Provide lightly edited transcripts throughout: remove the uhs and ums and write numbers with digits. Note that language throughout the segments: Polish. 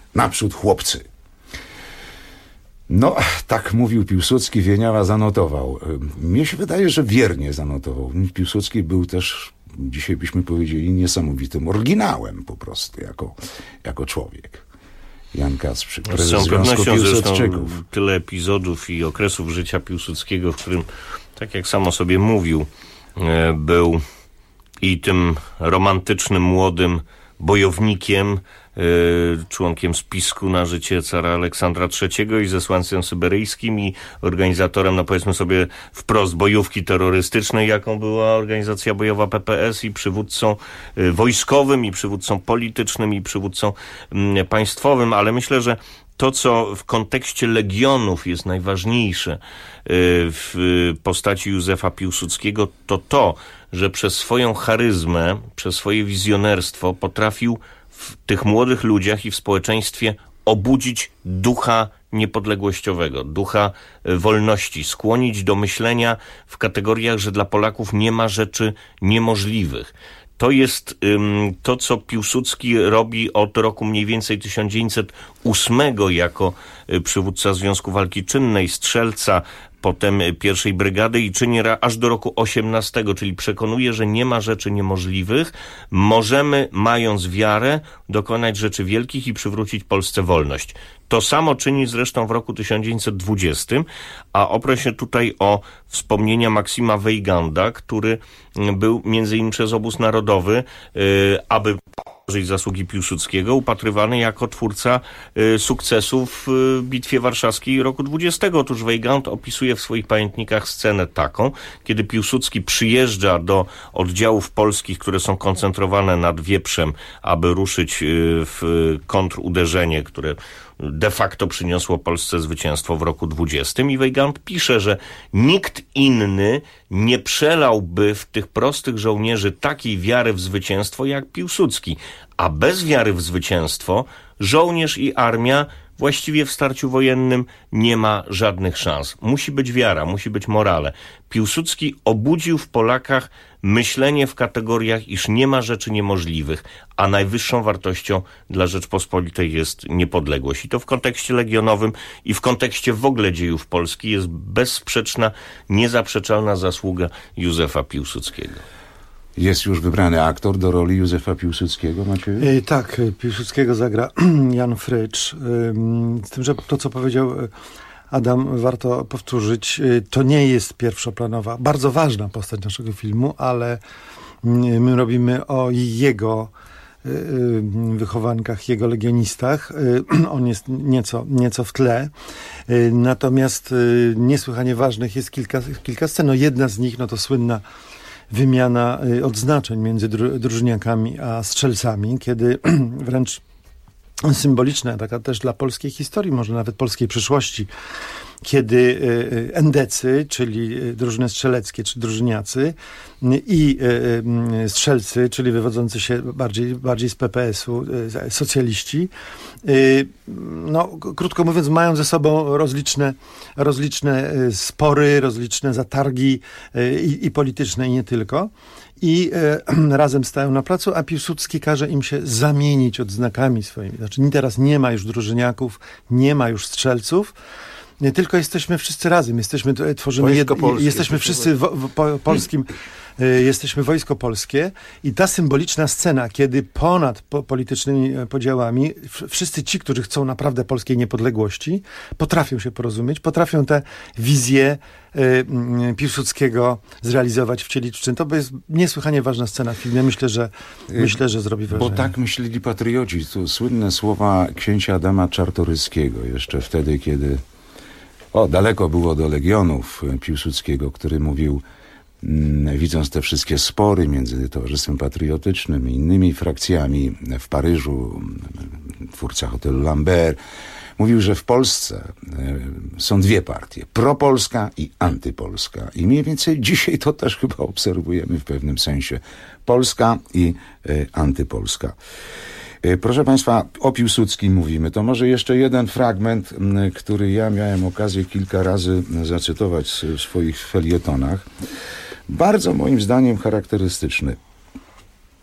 Naprzód chłopcy. No, tak mówił Piłsudski, Wieniawa zanotował. Mnie się wydaje, że wiernie zanotował. Piłsudski był też, dzisiaj byśmy powiedzieli, niesamowitym oryginałem po prostu, jako człowiek. Jan Kasprzyk, prezes Związku Piłsudczyków. Tyle epizodów i okresów życia Piłsudskiego, w którym, tak jak samo sobie mówił, był i tym romantycznym, młodym bojownikiem, członkiem spisku na życie cara Aleksandra III i zesłańcem syberyjskim i organizatorem, no powiedzmy sobie wprost, bojówki terrorystycznej, jaką była organizacja bojowa PPS, i przywódcą wojskowym, i przywódcą politycznym, i przywódcą państwowym, ale myślę, że to, co w kontekście Legionów jest najważniejsze w postaci Józefa Piłsudskiego, to, że przez swoją charyzmę, przez swoje wizjonerstwo potrafił w tych młodych ludziach i w społeczeństwie obudzić ducha niepodległościowego, ducha wolności, skłonić do myślenia w kategoriach, że dla Polaków nie ma rzeczy niemożliwych. To jest to, co Piłsudski robi od roku mniej więcej 1908 jako przywódca Związku Walki Czynnej, strzelca, potem pierwszej brygady i czyni aż do roku 18, czyli przekonuje, że nie ma rzeczy niemożliwych. Możemy, mając wiarę, dokonać rzeczy wielkich i przywrócić Polsce wolność. To samo czyni zresztą w roku 1920, a oprę się tutaj o wspomnienia Maksima Weyganda, który był między innymi przez Obóz Narodowy, aby zasługi Piłsudskiego, upatrywany jako twórca sukcesów w Bitwie Warszawskiej roku 20. Otóż Weygand opisuje w swoich pamiętnikach scenę taką, kiedy Piłsudski przyjeżdża do oddziałów polskich, które są koncentrowane nad Wieprzem, aby ruszyć w kontruderzenie, które de facto przyniosło Polsce zwycięstwo w roku 20. I Weygand pisze, że nikt inny nie przelałby w tych prostych żołnierzy takiej wiary w zwycięstwo jak Piłsudski. A bez wiary w zwycięstwo żołnierz i armia właściwie w starciu wojennym nie ma żadnych szans. Musi być wiara, musi być morale. Piłsudski obudził w Polakach myślenie w kategoriach, iż nie ma rzeczy niemożliwych, a najwyższą wartością dla Rzeczpospolitej jest niepodległość. I to w kontekście legionowym i w kontekście w ogóle dziejów Polski jest bezsprzeczna, niezaprzeczalna zasługa Józefa Piłsudskiego. Jest już wybrany aktor do roli Józefa Piłsudskiego, Macieju? Tak, Piłsudskiego zagra Jan Frycz. Z tym, że to, co powiedział Adam, warto powtórzyć, to nie jest pierwszoplanowa, bardzo ważna postać naszego filmu, ale my robimy o jego wychowankach, jego legionistach. On jest nieco w tle. Natomiast niesłychanie ważnych jest kilka scen. No, jedna z nich, no to słynna wymiana odznaczeń między drużyniakami a strzelcami, kiedy wręcz symboliczna, taka też dla polskiej historii, może nawet polskiej przyszłości, kiedy endecy, czyli drużyny strzeleckie, czy drużyniacy, i strzelcy, czyli wywodzący się bardziej z PPS-u, socjaliści, no, krótko mówiąc, mają ze sobą rozliczne spory, rozliczne zatargi i polityczne, i nie tylko. I razem stają na placu, a Piłsudski każe im się zamienić odznakami swoimi. Znaczy teraz nie ma już drużyniaków, nie ma już strzelców, nie tylko jesteśmy wszyscy razem, jesteśmy wszyscy polskim, jesteśmy Wojsko Polskie, i ta symboliczna scena, kiedy ponad politycznymi podziałami wszyscy ci, którzy chcą naprawdę polskiej niepodległości, potrafią się porozumieć, potrafią te wizje Piłsudskiego zrealizować, wcielić w czyn. To jest niesłychanie ważna scena w filmie. Myślę, że zrobi wrażenie. Bo tak myśleli patrioci. Tu słynne słowa księcia Adama Czartoryskiego, jeszcze wtedy, kiedy daleko było do Legionów Piłsudskiego, który mówił, widząc te wszystkie spory między Towarzystwem Patriotycznym i innymi frakcjami w Paryżu, twórca hotelu Lambert, mówił, że w Polsce są dwie partie, propolska i antypolska. I mniej więcej dzisiaj to też chyba obserwujemy w pewnym sensie. Polska i antypolska. Proszę Państwa, o Piłsudskim mówimy. To może jeszcze jeden fragment, który ja miałem okazję kilka razy zacytować w swoich felietonach. Bardzo moim zdaniem charakterystyczny.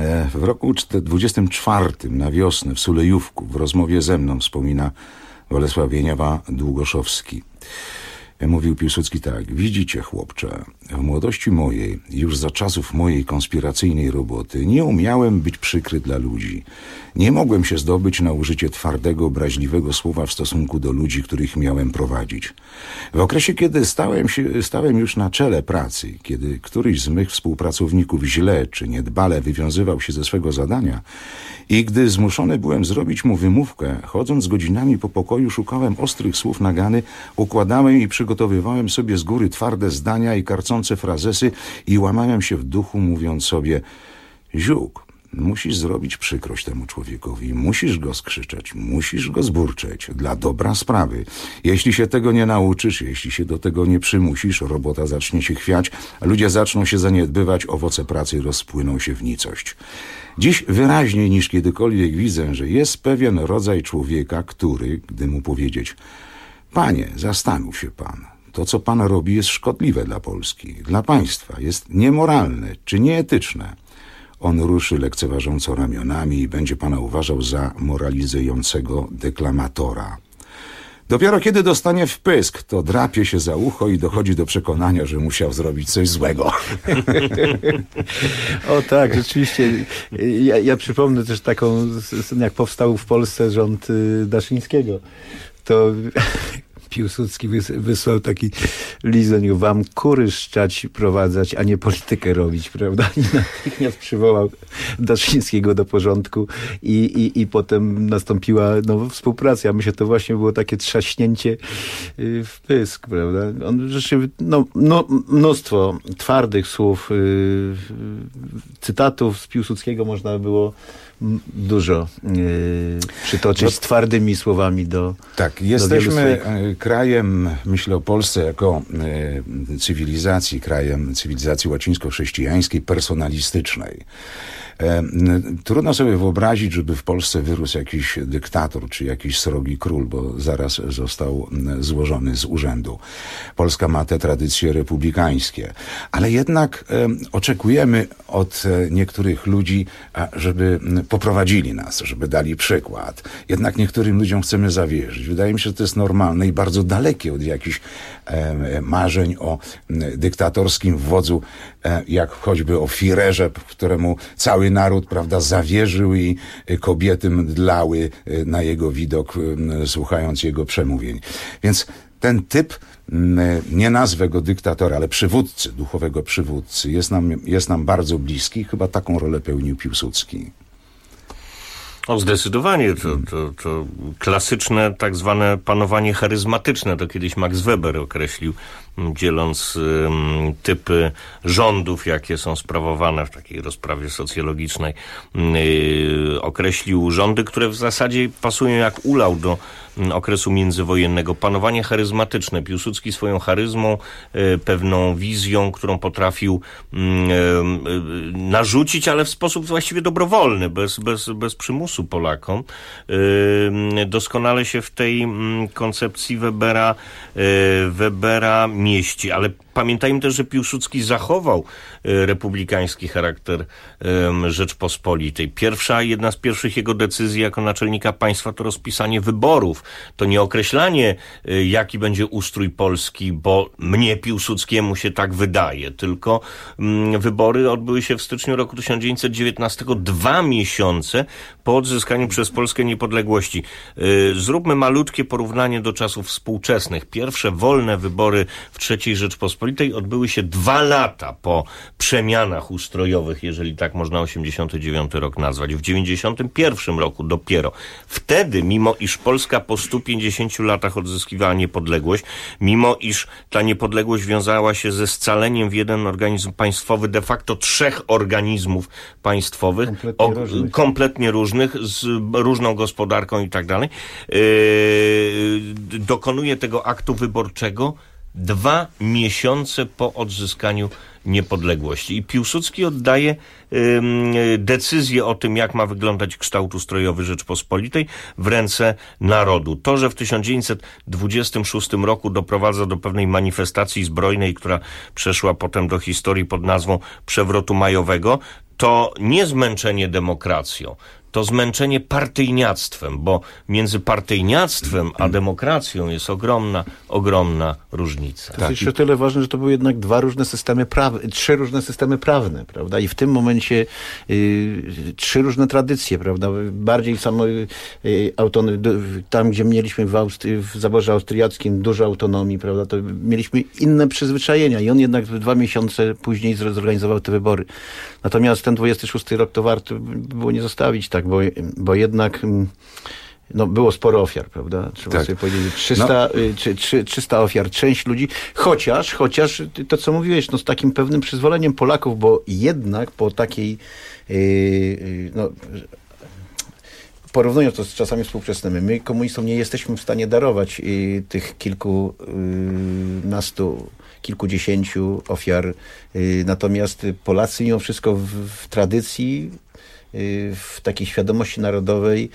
W roku 24 na wiosnę w Sulejówku w rozmowie ze mną wspomina Bolesław Wieniawa-Długoszowski. Mówił Piłsudski tak: widzicie, chłopcze, w młodości mojej, już za czasów mojej konspiracyjnej roboty, nie umiałem być przykry dla ludzi. Nie mogłem się zdobyć na użycie twardego, obraźliwego słowa w stosunku do ludzi, których miałem prowadzić. W okresie, kiedy stałem już na czele pracy, kiedy któryś z mych współpracowników źle czy niedbale wywiązywał się ze swego zadania i gdy zmuszony byłem zrobić mu wymówkę, chodząc godzinami po pokoju, szukałem ostrych słów nagany, układałem i przygotowywałem sobie z góry twarde zdania i karcące frazesy i łamałem się w duchu, mówiąc sobie: Ziuk, musisz zrobić przykrość temu człowiekowi, musisz go skrzyczeć, musisz go zburczeć dla dobra sprawy. Jeśli się tego nie nauczysz, jeśli się do tego nie przymusisz, robota zacznie się chwiać, ludzie zaczną się zaniedbywać, owoce pracy rozpłyną się w nicość. Dziś wyraźniej niż kiedykolwiek widzę, że jest pewien rodzaj człowieka, który, gdy mu powiedzieć: panie, zastanów się pan, to co pan robi jest szkodliwe dla Polski, dla państwa, jest niemoralne czy nieetyczne, on ruszy lekceważąco ramionami i będzie pana uważał za moralizującego deklamatora. Dopiero kiedy dostanie w pysk, to drapie się za ucho i dochodzi do przekonania, że musiał zrobić coś złego. O tak, rzeczywiście. Ja przypomnę też taką, jak powstał w Polsce rząd Daszyńskiego. To Piłsudski wysłał taki list do niego: wam kury szczać prowadzać, a nie politykę robić, prawda? I natychmiast przywołał Daszyńskiego do porządku i potem nastąpiła współpraca. Myślę, to właśnie było takie trzaśnięcie w pysk, prawda? On rzeczywiście, mnóstwo twardych słów, cytatów z Piłsudskiego można było dużo przytoczyć z twardymi słowami do tak, jesteśmy krajem, myślę o Polsce jako cywilizacji łacińsko-chrześcijańskiej, personalistycznej. Trudno sobie wyobrazić, żeby w Polsce wyrósł jakiś dyktator czy jakiś srogi król, bo zaraz został złożony z urzędu. Polska ma te tradycje republikańskie, ale jednak oczekujemy od niektórych ludzi, żeby poprowadzili nas, żeby dali przykład. Jednak niektórym ludziom chcemy zawierzyć. Wydaje mi się, że to jest normalne i bardzo dalekie od jakichś marzeń o dyktatorskim wodzu, jak choćby o Führerze, któremu cały naród, prawda, zawierzył i kobiety mdlały na jego widok, słuchając jego przemówień. Więc ten typ, nie nazwę go dyktatora, ale przywódcy, duchowego przywódcy, jest nam bardzo bliski. Chyba taką rolę pełnił Piłsudski. O, zdecydowanie. To klasyczne tak zwane panowanie charyzmatyczne. To kiedyś Max Weber określił, dzieląc typy rządów, jakie są sprawowane w takiej rozprawie socjologicznej. Określił rządy, które w zasadzie pasują jak ulał do okresu międzywojennego. Panowanie charyzmatyczne. Piłsudski swoją charyzmą, pewną wizją, którą potrafił narzucić, ale w sposób właściwie dobrowolny, bez przymusu Polakom. Doskonale się w tej koncepcji Webera mieści, ale pamiętajmy też, że Piłsudski zachował republikański charakter Rzeczpospolitej. Jedna z pierwszych jego decyzji jako naczelnika państwa to rozpisanie wyborów. To nie określanie, jaki będzie ustrój Polski, bo mnie, Piłsudskiemu, się tak wydaje, tylko wybory odbyły się w styczniu roku 1919, 2 miesiące po odzyskaniu przez Polskę niepodległości. Zróbmy malutkie porównanie do czasów współczesnych. Pierwsze wolne wybory w III Rzeczpospolitej odbyły się 2 lata po przemianach ustrojowych, jeżeli tak można 89 rok nazwać. W 91 roku dopiero. Wtedy, mimo iż Polska po 150 latach odzyskiwała niepodległość, mimo iż ta niepodległość wiązała się ze scaleniem w jeden organizm państwowy, de facto 3 organizmów państwowych, kompletnie różnych, z różną gospodarką i tak dalej, dokonuje tego aktu wyborczego 2 miesiące po odzyskaniu niepodległości. I Piłsudski oddaje decyzję o tym, jak ma wyglądać kształt ustrojowy Rzeczpospolitej w ręce narodu. To, że w 1926 roku doprowadza do pewnej manifestacji zbrojnej, która przeszła potem do historii pod nazwą Przewrotu Majowego, to nie zmęczenie demokracją, to zmęczenie partyjniactwem, bo między partyjniactwem a demokracją jest ogromna różnica. To jest jeszcze tyle ważne, że to były jednak trzy różne systemy prawne, prawda? I w tym momencie trzy różne tradycje, prawda? Bardziej tam, gdzie mieliśmy w zaborze austriackim dużo autonomii, prawda? To mieliśmy inne przyzwyczajenia i on jednak 2 miesiące później zorganizował te wybory. Natomiast ten 26 rok to warto było nie zostawić, tak, bo jednak było sporo ofiar, prawda? Trzeba sobie powiedzieć, 300 ofiar, część ludzi, chociaż to, co mówiłeś, z takim pewnym przyzwoleniem Polaków, bo jednak po takiej porównując to z czasami współczesnymi, my komunistom nie jesteśmy w stanie darować tych kilkudziesięciu ofiar, natomiast Polacy mimo wszystko w tradycji, w takiej świadomości narodowej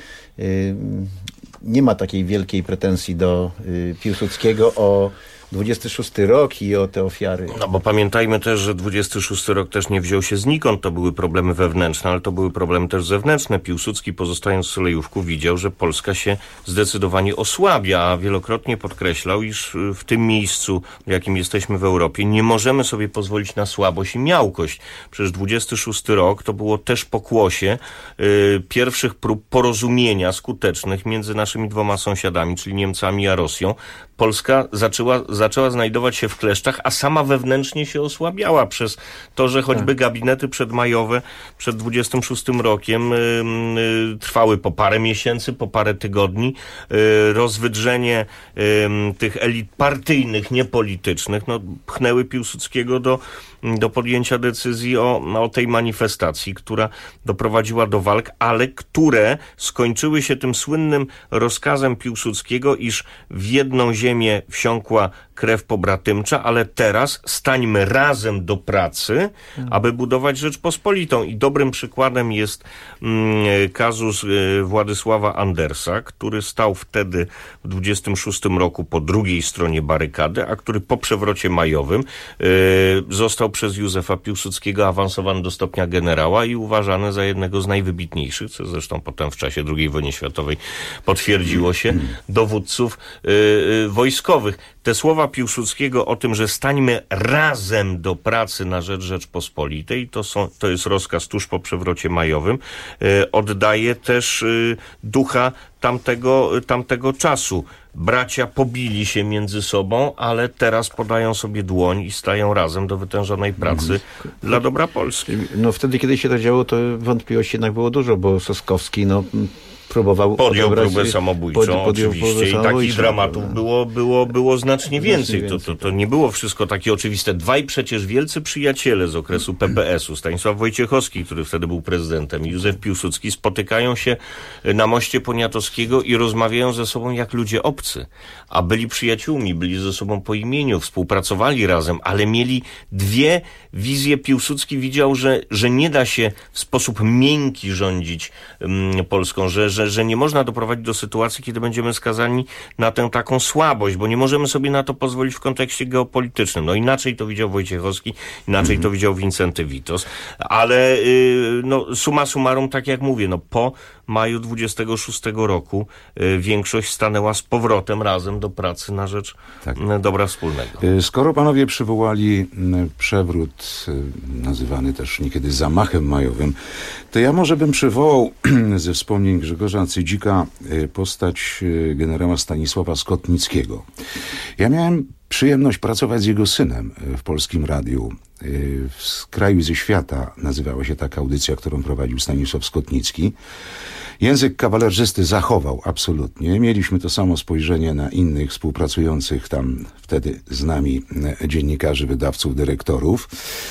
nie ma takiej wielkiej pretensji do Piłsudskiego o 26 rok i o te ofiary. No bo pamiętajmy też, że 26 rok też nie wziął się znikąd. To były problemy wewnętrzne, ale to były problemy też zewnętrzne. Piłsudski, pozostając w Solejówku, widział, że Polska się zdecydowanie osłabia, a wielokrotnie podkreślał, iż w tym miejscu, w jakim jesteśmy w Europie, nie możemy sobie pozwolić na słabość i miałkość. Przecież 26 rok to było też pokłosie pierwszych prób porozumienia skutecznych między naszymi dwoma sąsiadami, czyli Niemcami a Rosją. Polska zaczęła znajdować się w kleszczach, a sama wewnętrznie się osłabiała przez to, że choćby gabinety przedmajowe przed 26 rokiem trwały po parę miesięcy, po parę tygodni. Rozwydrzenie tych elit partyjnych, niepolitycznych, pchnęły Piłsudskiego do podjęcia decyzji o tej manifestacji, która doprowadziła do walk, ale które skończyły się tym słynnym rozkazem Piłsudskiego, iż w jedną ziemię wsiąkła krew pobratymcza, ale teraz stańmy razem do pracy, aby budować Rzeczpospolitą. I dobrym przykładem jest kazus Władysława Andersa, który stał wtedy w 26 roku po drugiej stronie barykady, a który po przewrocie majowym został przez Józefa Piłsudskiego awansowany do stopnia generała i uważany za jednego z najwybitniejszych, co zresztą potem w czasie II wojny światowej potwierdziło się, dowódców wojskowych. Te słowa Piłsudskiego o tym, że stańmy razem do pracy na rzecz Rzeczpospolitej, to jest rozkaz tuż po przewrocie majowym, oddaje też ducha tamtego czasu. Bracia pobili się między sobą, ale teraz podają sobie dłoń i stają razem do wytężonej pracy dla dobra Polski. Wtedy, kiedy się to działo, to wątpliwości jednak było dużo, bo Soskowski podjął próbę samobójczą, oczywiście, i takich dramatów było znacznie więcej. To nie było wszystko takie oczywiste. Dwaj przecież wielcy przyjaciele z okresu PPS-u, Stanisław Wojciechowski, który wtedy był prezydentem, i Józef Piłsudski, spotykają się na moście Poniatowskiego i rozmawiają ze sobą jak ludzie obcy, a byli przyjaciółmi, byli ze sobą po imieniu, współpracowali razem, ale mieli dwie wizje. Piłsudski widział, że nie da się w sposób miękki rządzić Polską, że nie można doprowadzić do sytuacji, kiedy będziemy skazani na tę taką słabość, bo nie możemy sobie na to pozwolić w kontekście geopolitycznym. Inaczej to widział Wojciechowski, inaczej to widział Wincenty Witos, ale summa summarum, tak jak mówię, po maju 26 roku większość stanęła z powrotem razem do pracy na rzecz dobra wspólnego. Skoro panowie przywołali przewrót, nazywany też niekiedy zamachem majowym, to ja może bym przywołał ze wspomnień Grzegorza Cydzika postać generała Stanisława Skotnickiego. Ja miałem przyjemność pracować z jego synem w Polskim Radiu. Z kraju ze świata nazywała się taka audycja, którą prowadził Stanisław Skotnicki. Język kawalerzysty zachował absolutnie. Mieliśmy to samo spojrzenie na innych współpracujących tam wtedy z nami dziennikarzy, wydawców, dyrektorów.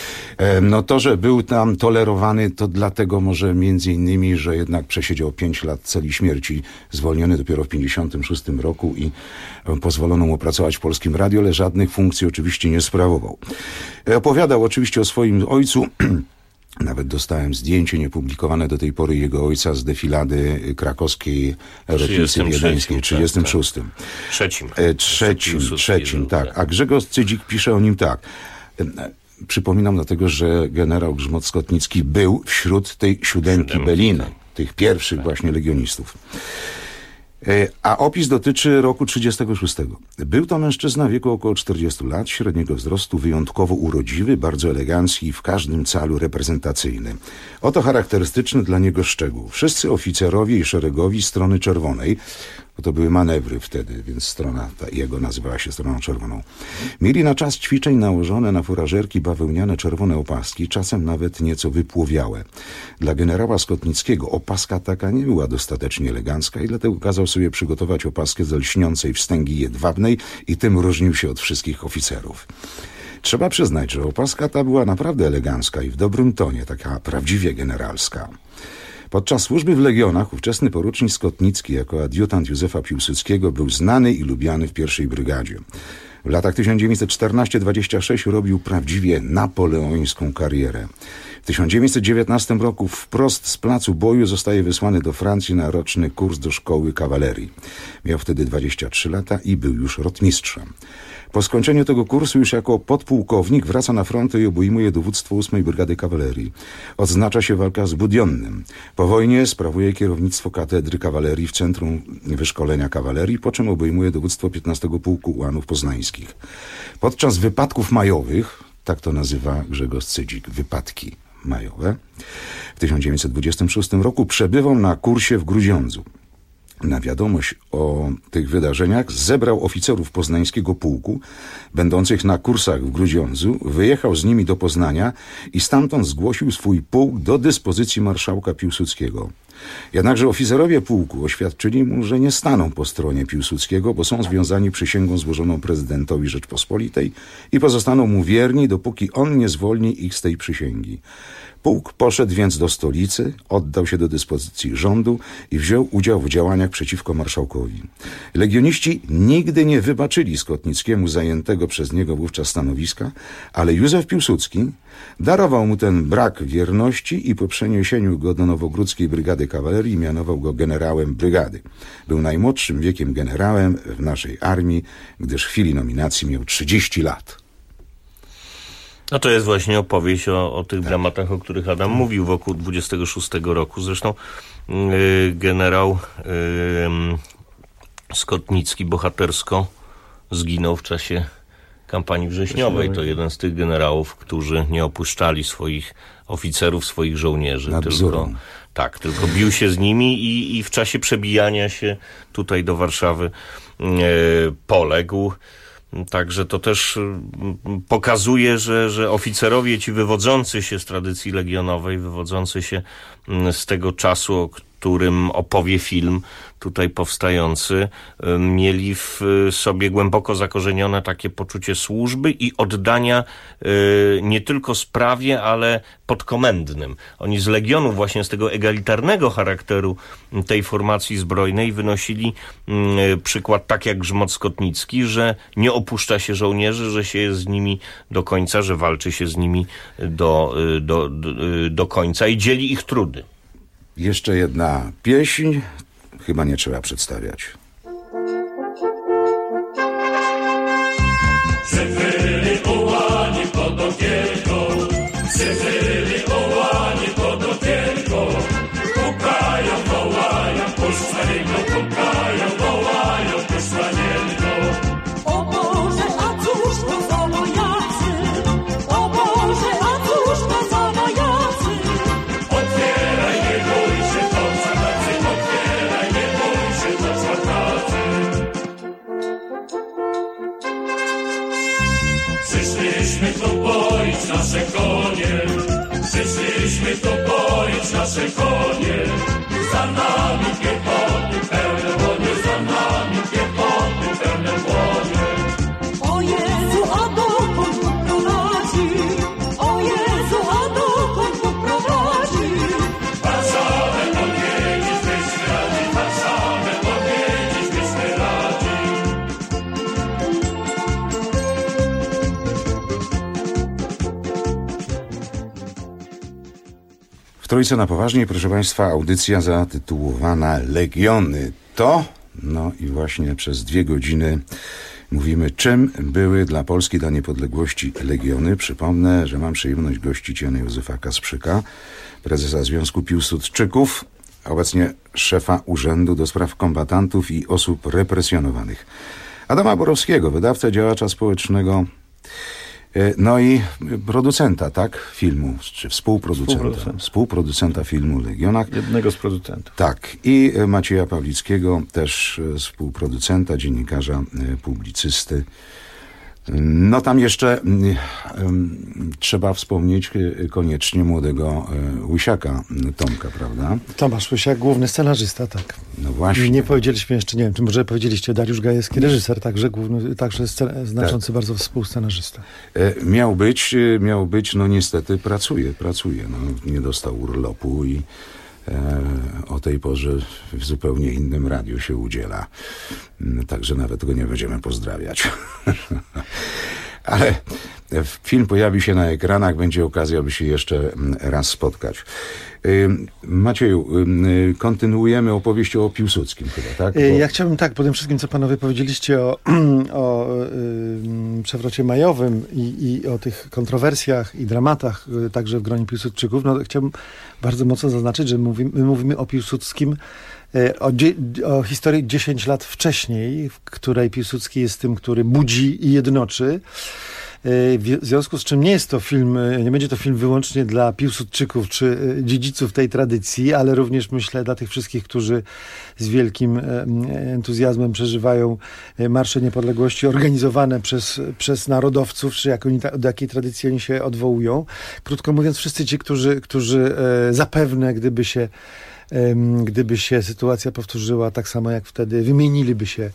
To, że był tam tolerowany, to dlatego może między innymi, że jednak przesiedział 5 lat celi śmierci, zwolniony dopiero w 1956 roku i pozwolono mu pracować w Polskim Radiu, ale żadnych funkcji oczywiście nie sprawował. Opowiadał oczywiście o swoim ojcu. Nawet dostałem zdjęcie niepublikowane do tej pory jego ojca z defilady krakowskiej rocznicy wiedeńskiej, 36. Trzecim, tak. A Grzegorz Cydzik pisze o nim tak. Przypominam dlatego, że generał Grzmot-Skotnicki był wśród tej siódemki Beliny, tych pierwszych właśnie legionistów. A opis dotyczy roku 36. Był to mężczyzna w wieku około 40 lat, średniego wzrostu, wyjątkowo urodziwy, bardzo elegancki i w każdym calu reprezentacyjny. Oto charakterystyczny dla niego szczegół. Wszyscy oficerowie i szeregowi strony czerwonej, bo to były manewry wtedy, więc strona ta jego nazywała się stroną czerwoną, mieli na czas ćwiczeń nałożone na furażerki bawełniane czerwone opaski, czasem nawet nieco wypłowiałe. Dla generała Skotnickiego opaska taka nie była dostatecznie elegancka i dlatego kazał sobie przygotować opaskę ze lśniącej wstęgi jedwabnej i tym różnił się od wszystkich oficerów. Trzeba przyznać, że opaska ta była naprawdę elegancka i w dobrym tonie, taka prawdziwie generalska. Podczas służby w Legionach ówczesny porucznik Skotnicki jako adiutant Józefa Piłsudskiego był znany i lubiany w pierwszej brygadzie. W latach 1914-26 robił prawdziwie napoleońską karierę. W 1919 roku wprost z placu boju zostaje wysłany do Francji na roczny kurs do szkoły kawalerii. Miał wtedy 23 lata i był już rotmistrzem. Po skończeniu tego kursu już jako podpułkownik wraca na front i obejmuje dowództwo 8 Brygady Kawalerii. Odznacza się walka z Budionnym. Po wojnie sprawuje kierownictwo katedry kawalerii w Centrum Wyszkolenia Kawalerii, po czym obejmuje dowództwo 15 Pułku Ułanów Poznańskich. Podczas wypadków majowych, tak to nazywa Grzegorz Cydzik, wypadki majowe, w 1926 roku przebywał na kursie w Grudziądzu. Na wiadomość o tych wydarzeniach zebrał oficerów poznańskiego pułku, będących na kursach w Grudziądzu, wyjechał z nimi do Poznania i stamtąd zgłosił swój pułk do dyspozycji marszałka Piłsudskiego. Jednakże oficerowie pułku oświadczyli mu, że nie staną po stronie Piłsudskiego, bo są związani przysięgą złożoną prezydentowi Rzeczpospolitej i pozostaną mu wierni, dopóki on nie zwolni ich z tej przysięgi. Pułk poszedł więc do stolicy, oddał się do dyspozycji rządu i wziął udział w działaniach przeciwko marszałkowi. Legioniści nigdy nie wybaczyli Skotnickiemu zajętego przez niego wówczas stanowiska, ale Józef Piłsudski darował mu ten brak wierności i po przeniesieniu go do Nowogródzkiej Brygady Kawalerii mianował go generałem brygady. Był najmłodszym wiekiem generałem w naszej armii, gdyż w chwili nominacji miał 30 lat. No to jest właśnie opowieść o tych dramatach, o których Adam mówił wokół 26 roku. Zresztą generał Skotnicki bohatersko zginął w czasie kampanii wrześniowej. To jeden z tych generałów, którzy nie opuszczali swoich oficerów, swoich żołnierzy. Tylko bił się z nimi i w czasie przebijania się tutaj do Warszawy poległ. Także to też pokazuje, że oficerowie ci wywodzący się z tradycji legionowej, wywodzący się z tego czasu, o którym opowie film tutaj powstający, mieli w sobie głęboko zakorzenione takie poczucie służby i oddania nie tylko sprawie, ale podkomendnym. Oni z legionów, właśnie z tego egalitarnego charakteru tej formacji zbrojnej wynosili przykład tak jak Grzmot-Skotnicki, że nie opuszcza się żołnierzy, że się jest z nimi do końca, że walczy się z nimi do końca i dzieli ich trudy. Jeszcze jedna pieśń, chyba nie trzeba przedstawiać. Przybyli ułani pod okienko, przybyli ułani pod okienko, pukają, wołają, puszczanienko, pukają, wołają, puszczanienko. O Boże, a cóż to za wojacy? O Boże, a cóż to za wojacy? Otwieraj, nie bój się, to szatacy, otwieraj, nie bój się, to szatacy. Przyszliśmy tu boić nasze konie, przyszliśmy tu boić nasze konie. Za nami piechoty pełne łonie, za nami piechoty pełne łonie. O Jezu, a dokąd to prowadzi? O Jezu, a dokąd to prowadzi? Warszawę odwiedzić byśmy radzi, Warszawę odwiedzić byśmy radzi. W Trójce na poważnie, proszę Państwa, audycja zatytułowana Legiony. No i właśnie przez 2 godziny Mówimy, czym były dla Polski, dla niepodległości legiony. Przypomnę, że mam przyjemność gościć Jana Józefa Kasprzyka, prezesa Związku Piłsudczyków, obecnie szefa Urzędu do Spraw Kombatantów i Osób Represjonowanych. Adama Borowskiego, wydawcę, działacza społecznego, no i producenta, tak, filmu, czy współproducenta filmu Legionach. Jednego z producentów. Tak, i Macieja Pawlickiego, też współproducenta, dziennikarza, publicysty. No tam jeszcze trzeba wspomnieć koniecznie młodego Łysiaka Tomka, prawda? Tomasz Łysiak, główny scenarzysta, tak. No właśnie. Nie powiedzieliśmy jeszcze, nie wiem, czy może powiedzieliście, Dariusz Gajewski, reżyser, także główny, także znaczący bardzo współscenarzysta. Miał być, no niestety pracuje, no nie dostał urlopu i o tej porze w zupełnie innym radiu się udziela. Także nawet go nie będziemy pozdrawiać. Ale film pojawi się na ekranach, będzie okazja, by się jeszcze raz spotkać. Macieju, kontynuujemy opowieść o Piłsudskim chyba, tak? Ja chciałbym po tym wszystkim, co panowie powiedzieliście o przewrocie majowym i o tych kontrowersjach i dramatach także w gronie Piłsudczyków, no chciałbym bardzo mocno zaznaczyć, że my mówimy o Piłsudskim, o historii 10 lat wcześniej, w której Piłsudski jest tym, który budzi i jednoczy. W związku z czym nie jest to film, nie będzie to film wyłącznie dla Piłsudczyków czy dziedziców tej tradycji, ale również myślę dla tych wszystkich, którzy z wielkim entuzjazmem przeżywają Marsze Niepodległości organizowane przez narodowców, czy do jakiej tradycji oni się odwołują. Krótko mówiąc, wszyscy ci, którzy zapewne, gdyby się sytuacja powtórzyła tak samo jak wtedy, wymieniliby się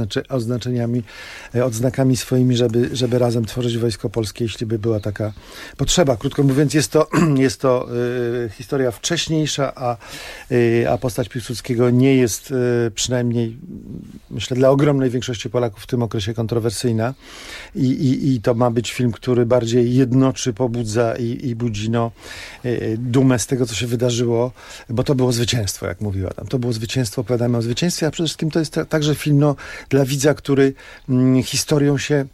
odznakami swoimi, żeby razem tworzyć Wojsko Polskie, jeśli by była taka potrzeba. Krótko mówiąc, jest to historia wcześniejsza, a postać Piłsudskiego nie jest przynajmniej, myślę, dla ogromnej większości Polaków w tym okresie kontrowersyjna. I to ma być film, który bardziej jednoczy, pobudza i budzi dumę z tego, co się wydarzyło, bo to było zwycięstwo, jak mówiła tam. To było zwycięstwo, opowiadamy o zwycięstwie, a przede wszystkim to jest także film dla widza, który historią się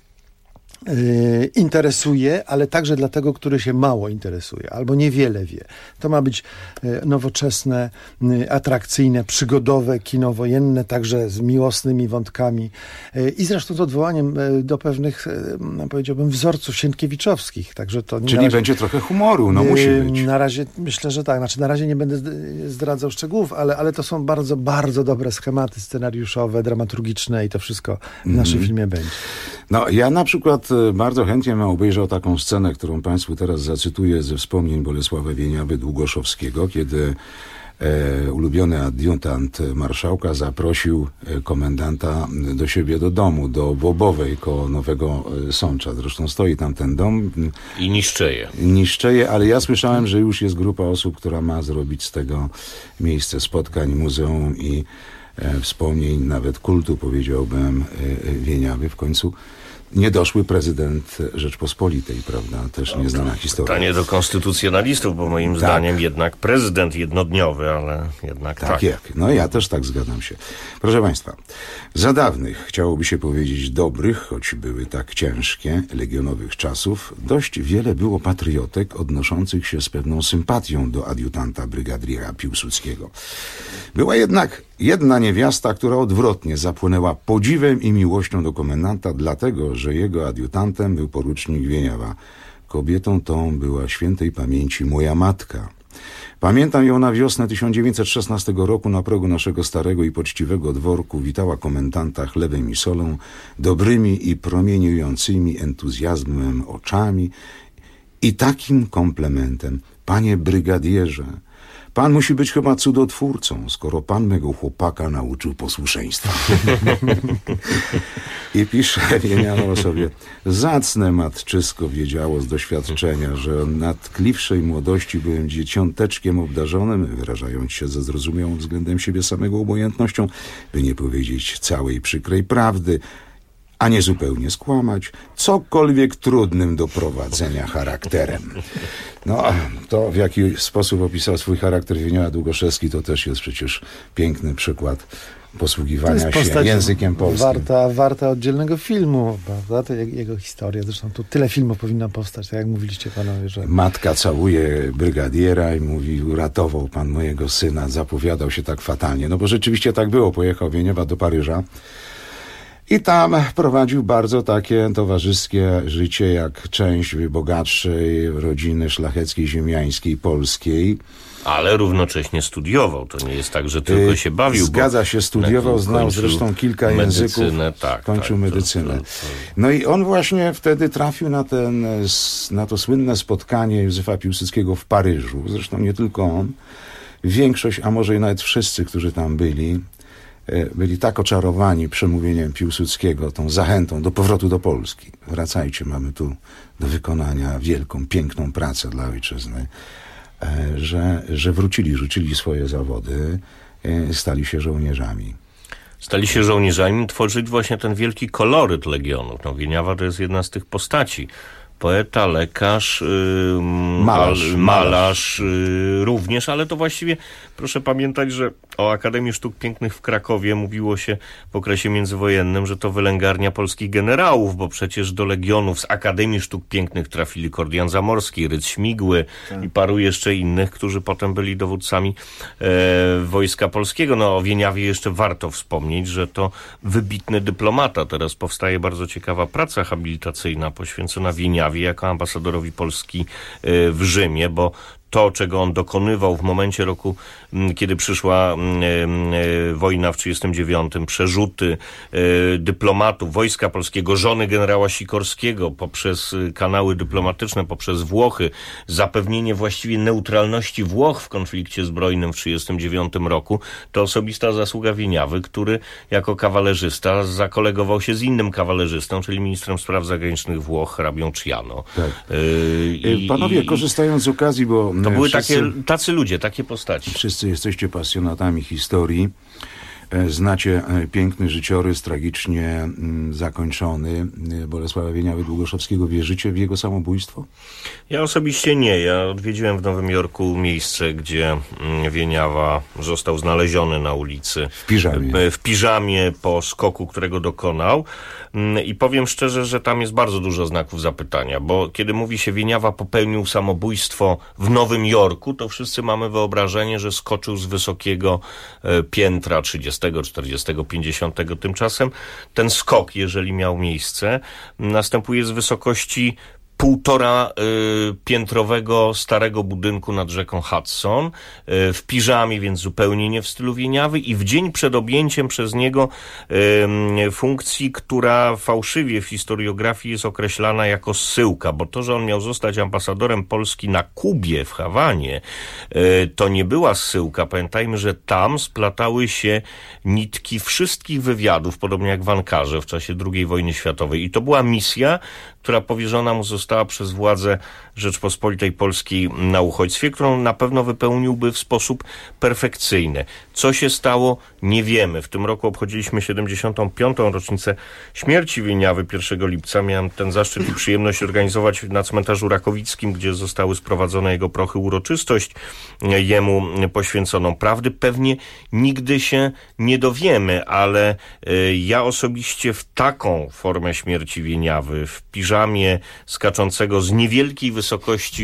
interesuje, ale także dla tego, który się mało interesuje, albo niewiele wie. To ma być nowoczesne, atrakcyjne, przygodowe, kino wojenne, także z miłosnymi wątkami i zresztą z odwołaniem do pewnych, powiedziałbym, wzorców sienkiewiczowskich. Także to czyli będzie trochę humoru, musi być. Na razie myślę, że tak. Znaczy, na razie nie będę zdradzał szczegółów, ale to są bardzo, bardzo dobre schematy scenariuszowe, dramaturgiczne i to wszystko w naszym filmie będzie. No, ja na przykład bardzo chętnie bym obejrzał taką scenę, którą Państwu teraz zacytuję ze wspomnień Bolesława Wieniawy-Długoszowskiego, kiedy ulubiony adiutant marszałka zaprosił komendanta do siebie do domu, do Bobowej koło Nowego Sącza. Zresztą stoi tam ten dom. I niszczeje. Niszczeje, ale ja słyszałem, że już jest grupa osób, która ma zrobić z tego miejsce spotkań, muzeum i wspomnień, nawet kultu, powiedziałbym, Wieniawy. W końcu niedoszły prezydent Rzeczpospolitej, prawda? Też nieznana historia. Pytanie do konstytucjonalistów, bo moim zdaniem jednak prezydent jednodniowy, ale jednak tak. Jak. No ja też tak zgadzam się. Proszę Państwa, za dawnych, chciałoby się powiedzieć dobrych, choć były tak ciężkie, legionowych czasów, dość wiele było patriotek odnoszących się z pewną sympatią do adiutanta brygadiera Piłsudskiego. Była jednak jedna niewiasta, która odwrotnie zapłynęła podziwem i miłością do komendanta, dlatego, że jego adiutantem był porucznik Wieniawa. Kobietą tą była świętej pamięci moja matka. Pamiętam ją na wiosnę 1916 roku na progu naszego starego i poczciwego dworku. Witała komendanta chlebem i solą, dobrymi i promieniującymi entuzjazmem oczami i takim komplementem. Panie brygadierze, pan musi być chyba cudotwórcą, skoro pan mego chłopaka nauczył posłuszeństwa. I pisze Wieniawa sobie, zacne matczysko wiedziało z doświadczenia, że od nadtkliwszej młodości byłem dzieciąteczkiem obdarzonym, wyrażając się ze zrozumiałą względem siebie samego obojętnością, by nie powiedzieć całej przykrej prawdy, a nie zupełnie skłamać, cokolwiek trudnym do prowadzenia charakterem. No, to w jaki sposób opisał swój charakter Wieniawa Długoszewski, to też jest przecież piękny przykład posługiwania się językiem polskim. Warta oddzielnego filmu, prawda? To jego historia. Zresztą tu tyle filmów powinno powstać, tak jak mówiliście panowie, że... Matka całuje brygadiera i mówi, uratował pan mojego syna, zapowiadał się tak fatalnie. No bo rzeczywiście tak było, pojechał Wieniawa do Paryża i tam prowadził bardzo takie towarzyskie życie, jak część bogatszej rodziny szlacheckiej, ziemiańskiej, polskiej. Ale równocześnie studiował. To nie jest tak, że tylko się bawił. Zgadza się, studiował, znał zresztą kilka języków. Kończył medycynę. No i on właśnie wtedy trafił na to słynne spotkanie Józefa Piłsudskiego w Paryżu. Zresztą nie tylko on. Większość, a może i nawet wszyscy, którzy tam byli tak oczarowani przemówieniem Piłsudskiego, tą zachętą do powrotu do Polski. Wracajcie, mamy tu do wykonania wielką, piękną pracę dla ojczyzny. Że wrócili, rzucili swoje zawody, stali się żołnierzami. Stali się żołnierzami, tworzyć właśnie ten wielki koloryt Legionów. No, Wieniawa to jest jedna z tych postaci. Poeta, lekarz, malarz również, ale to właściwie proszę pamiętać, że o Akademii Sztuk Pięknych w Krakowie mówiło się w okresie międzywojennym, że to wylęgarnia polskich generałów, bo przecież do Legionów z Akademii Sztuk Pięknych trafili Kordian Zamorski, Rydz Śmigły i paru jeszcze innych, którzy potem byli dowódcami Wojska Polskiego. No o Wieniawie jeszcze warto wspomnieć, że to wybitny dyplomata. Teraz powstaje bardzo ciekawa praca habilitacyjna poświęcona Wieniawie jako ambasadorowi Polski w Rzymie, bo to, czego on dokonywał w momencie roku, kiedy przyszła wojna w 1939, przerzuty dyplomatów Wojska Polskiego, żony generała Sikorskiego poprzez kanały dyplomatyczne, poprzez Włochy, zapewnienie właściwie neutralności Włoch w konflikcie zbrojnym w 1939 roku, to osobista zasługa Wieniawy, który jako kawalerzysta zakolegował się z innym kawalerzystą, czyli ministrem spraw zagranicznych Włoch, hrabią Ciano. Tak. Panowie, korzystając z okazji, bo to były tacy ludzie, takie postaci. Wszyscy jesteście pasjonatami historii. Znacie piękny życiorys, tragicznie zakończony Bolesława Wieniawy Długoszewskiego. Wierzycie w jego samobójstwo? Ja osobiście nie. Ja odwiedziłem w Nowym Jorku miejsce, gdzie Wieniawa został znaleziony na ulicy. W piżamie. W piżamie po skoku, którego dokonał. I powiem szczerze, że tam jest bardzo dużo znaków zapytania, bo kiedy mówi się Wieniawa popełnił samobójstwo w Nowym Jorku, to wszyscy mamy wyobrażenie, że skoczył z wysokiego piętra 30, 40, 50. Tymczasem ten skok, jeżeli miał miejsce, następuje z wysokości 1,5 piętrowego starego budynku nad rzeką Hudson, w piżamie, więc zupełnie nie w stylu Wieniawy, i w dzień przed objęciem przez niego funkcji, która fałszywie w historiografii jest określana jako zsyłka, bo to, że on miał zostać ambasadorem Polski na Kubie, w Hawanie, to nie była zsyłka. Pamiętajmy, że tam splatały się nitki wszystkich wywiadów, podobnie jak w Ankarze w czasie II wojny światowej, i to była misja, która powierzona mu została przez władze Rzeczpospolitej Polskiej na uchodźstwie, którą na pewno wypełniłby w sposób perfekcyjny. Co się stało? Nie wiemy. W tym roku obchodziliśmy 75. rocznicę śmierci Wieniawy 1 lipca. Miałem ten zaszczyt i przyjemność organizować na cmentarzu Rakowickim, gdzie zostały sprowadzone jego prochy, uroczystość jemu poświęconą. Prawdy pewnie nigdy się nie dowiemy, ale ja osobiście w taką formę śmierci Wieniawy, w piżamie skaczącego z niewielkiej wysokości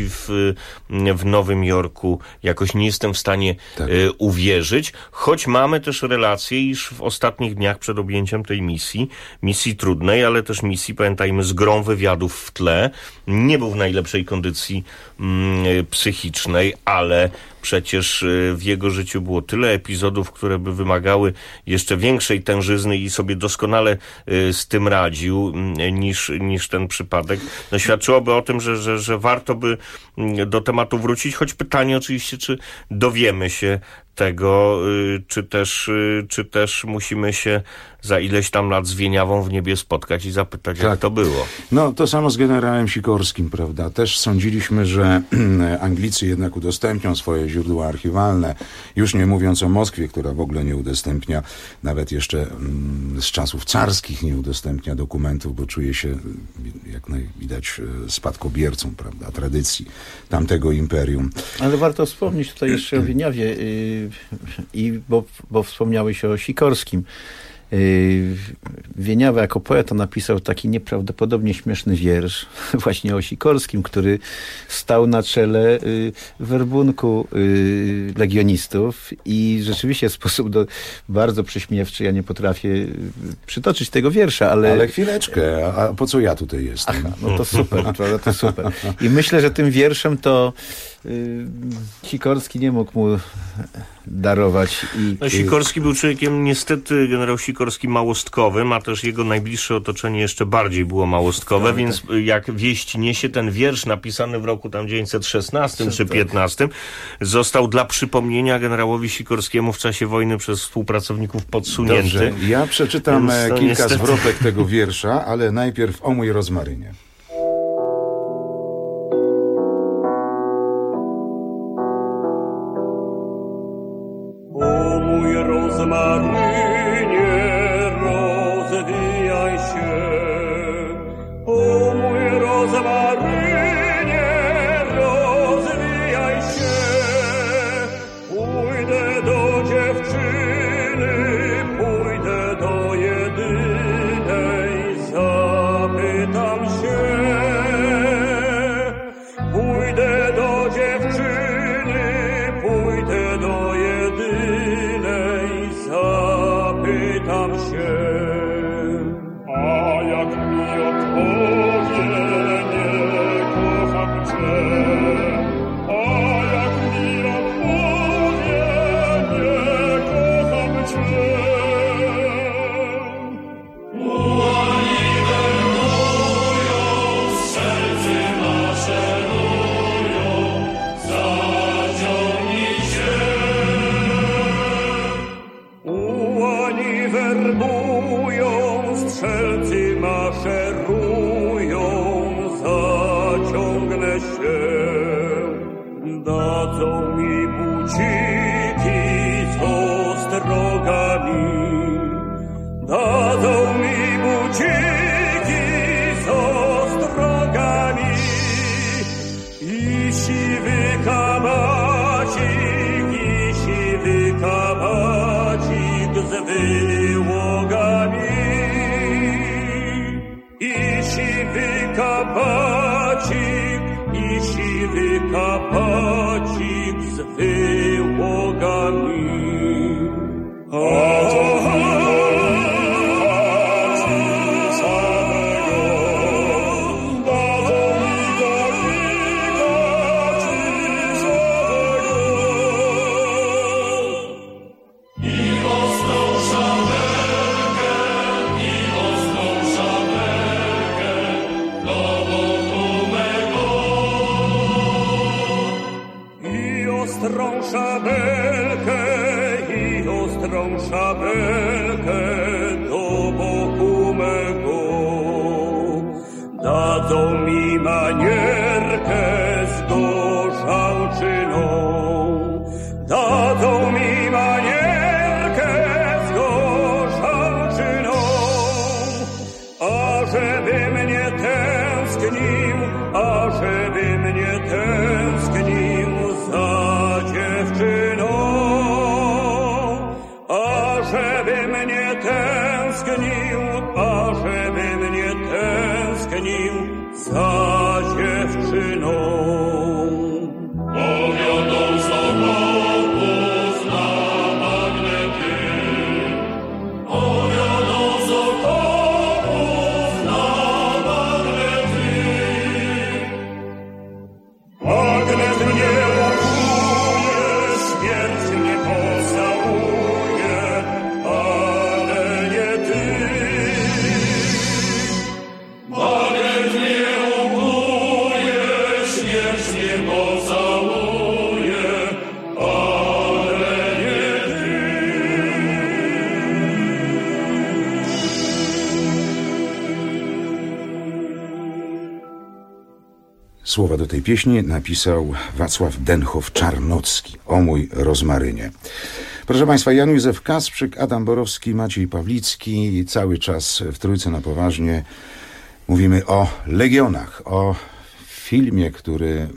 w Nowym Jorku, jakoś nie jestem w stanie uwierzyć, choć mamy też relację, iż w ostatnich dniach przed objęciem tej misji trudnej, ale też misji, pamiętajmy, z grą wywiadów w tle, nie był w najlepszej kondycji psychicznej, ale przecież w jego życiu było tyle epizodów, które by wymagały jeszcze większej tężyzny i sobie doskonale z tym radził niż ten przypadek. No, świadczyłoby o tym, że warto by do tematu wrócić, choć pytanie oczywiście, czy dowiemy się tego, czy też musimy się za ileś tam lat z Wieniawą w niebie spotkać i zapytać, jak to było. No, to samo z generałem Sikorskim, prawda? Też sądziliśmy, że Anglicy jednak udostępnią swoje źródła archiwalne, już nie mówiąc o Moskwie, która w ogóle nie udostępnia, nawet jeszcze z czasów carskich nie udostępnia dokumentów, bo czuje się, jak widać, spadkobiercą, prawda, tradycji tamtego imperium. Ale warto wspomnieć tutaj jeszcze o Wieniawie, bo wspomniałeś o Sikorskim. Wieniawa jako poeta napisał taki nieprawdopodobnie śmieszny wiersz właśnie o Sikorskim, który stał na czele werbunku legionistów i rzeczywiście w sposób bardzo prześmiewczy, ja nie potrafię przytoczyć tego wiersza, Ale chwileczkę, a po co ja tutaj jestem? Aha, no to super, prawda, to super. I myślę, że tym wierszem to Sikorski nie mógł mu darować. Sikorski był człowiekiem, niestety generał Sikorski małostkowym, a też jego najbliższe otoczenie jeszcze bardziej było małostkowe, więc jak wieść niesie, ten wiersz napisany w roku tam 1916 czy 15 został dla przypomnienia generałowi Sikorskiemu w czasie wojny przez współpracowników podsunięty. Dobrze, ja przeczytam kilka zwrotek tego wiersza, ale najpierw o mój rozmarynie. Rozmarynie, rozwijaj się. O mój rozmarynie, rozwijaj się. Pójdę do dziewczyny, pójdę do jedynej, zapytam się. Pójdę do dziewczyny, pójdę do jedynej, zapytam się. A jak mi odpowie, nie kocham cię. A jak mi odpowie, nie kocham cię. Dłoni wędrują, serce maszerują, zaciągnij się. Ułani werbują, strzelcy maszerują, zaciągnę się. Dadzą mi buciki z ostrogami. Dadzą mi buciki z ostrogami. I siwy kabacik, i siwy kabacik z wyłogami. I siwy kabacik, i siwy kabacik z wyłogami. I ostrą szabelkę do boku mego. Dadzą mi manierkę z gorzałczyną. Dadzą mi manierkę z gorzałczyną. Ażeby mnie tęsknił, ażeby mnie tęsknił za dziewczyną. Ażeby mnie tęsknił, ażeby mnie tęsknił za dziewczyną. Powiodą sokołów na magnety. Powiodą sokołów na magnety. Magnet mnie uczuje, śmierć mnie pocałuje, ale nie ty. Magnet mnie uczuje, śmierć Słowa do tej pieśni napisał Wacław Denchow-Czarnocki. O mój rozmarynie. Proszę Państwa, Jan Józef Kasprzyk, Adam Borowski, Maciej Pawlicki i cały czas w Trójce na poważnie mówimy o Legionach, o filmie, który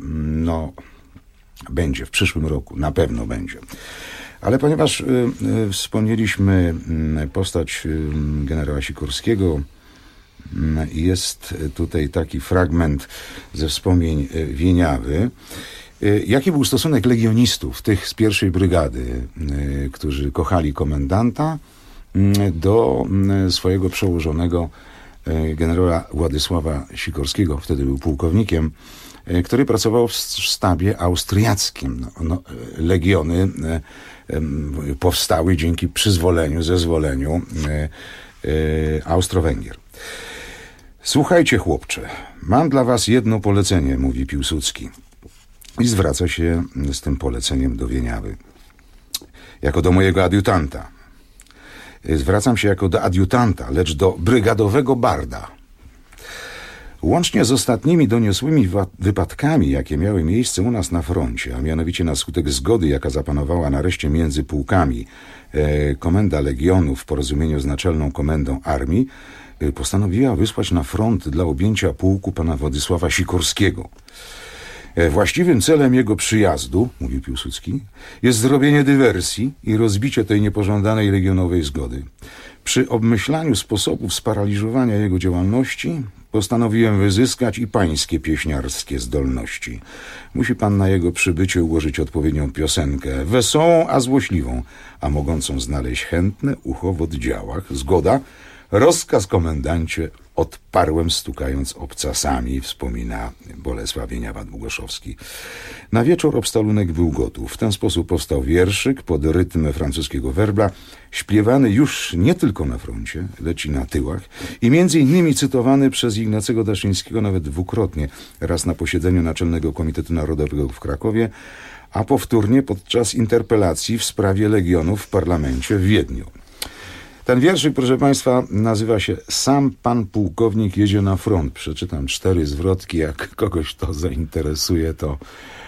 będzie w przyszłym roku, na pewno będzie. Ale ponieważ wspomnieliśmy postać generała Sikorskiego, jest tutaj taki fragment ze wspomnień Wieniawy. Jaki był stosunek legionistów, tych z pierwszej brygady, którzy kochali komendanta, do swojego przełożonego generała Władysława Sikorskiego, wtedy był pułkownikiem, który pracował w sztabie austriackim. Legiony powstały dzięki zezwoleniu Austro-Węgier. Słuchajcie, chłopcze, mam dla was jedno polecenie, mówi Piłsudski. I zwraca się z tym poleceniem do Wieniawy. Jako do mojego adiutanta. Zwracam się jako do adiutanta, lecz do brygadowego barda. Łącznie z ostatnimi doniosłymi wypadkami, jakie miały miejsce u nas na froncie, a mianowicie na skutek zgody, jaka zapanowała nareszcie między pułkami, komenda Legionów w porozumieniu z Naczelną Komendą Armii postanowiła wysłać na front dla objęcia pułku pana Władysława Sikorskiego. Właściwym celem jego przyjazdu, mówi Piłsudski, jest zrobienie dywersji i rozbicie tej niepożądanej legionowej zgody. Przy obmyślaniu sposobów sparaliżowania jego działalności postanowiłem wyzyskać i pańskie pieśniarskie zdolności. Musi pan na jego przybycie ułożyć odpowiednią piosenkę, wesołą, a złośliwą, a mogącą znaleźć chętne ucho w oddziałach. Zgoda? Rozkaz, komendancie, odparłem, stukając obcasami, wspomina Bolesław Wieniawa-Długoszowski. Na wieczór obstalunek był gotów. W ten sposób powstał wierszyk pod rytm francuskiego werbla, śpiewany już nie tylko na froncie, lecz i na tyłach i między innymi cytowany przez Ignacego Daszyńskiego nawet dwukrotnie, raz na posiedzeniu Naczelnego Komitetu Narodowego w Krakowie, a powtórnie podczas interpelacji w sprawie Legionów w parlamencie w Wiedniu. Ten wierszyk, proszę Państwa, nazywa się Sam pan pułkownik jedzie na front. Przeczytam 4 zwrotki. Jak kogoś to zainteresuje, to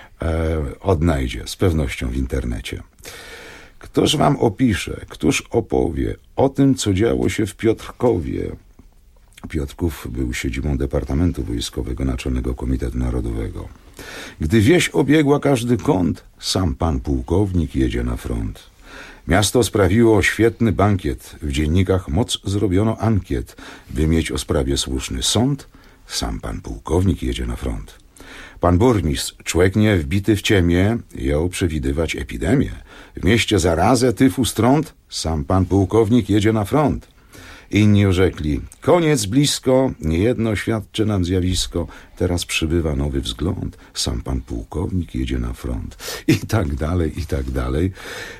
odnajdzie z pewnością w internecie. Któż wam opisze, któż opowie o tym, co działo się w Piotrkowie. Piotrków był siedzibą Departamentu Wojskowego Naczelnego Komitetu Narodowego. Gdy wieś obiegła każdy kąt, sam pan pułkownik jedzie na front. Miasto sprawiło świetny bankiet. W dziennikach moc zrobiono ankiet. By mieć o sprawie słuszny sąd, sam pan pułkownik jedzie na front. Pan burmistrz, człowiek nie wbity w ciemię, jął przewidywać epidemię. W mieście zarazę, tyfus, trąd, sam pan pułkownik jedzie na front. Inni orzekli, koniec blisko, niejedno świadczy nam zjawisko, teraz przybywa nowy wzgląd, sam pan pułkownik jedzie na front. I tak dalej, i tak dalej.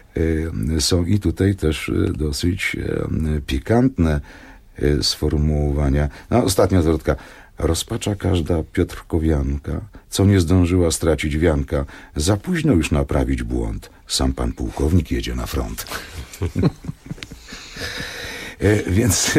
Są i tutaj też dosyć pikantne sformułowania. Ostatnia zwrotka. Rozpacza każda piotrkowianka, co nie zdążyła stracić wianka. Za późno już naprawić błąd. Sam pan pułkownik jedzie na front. Więc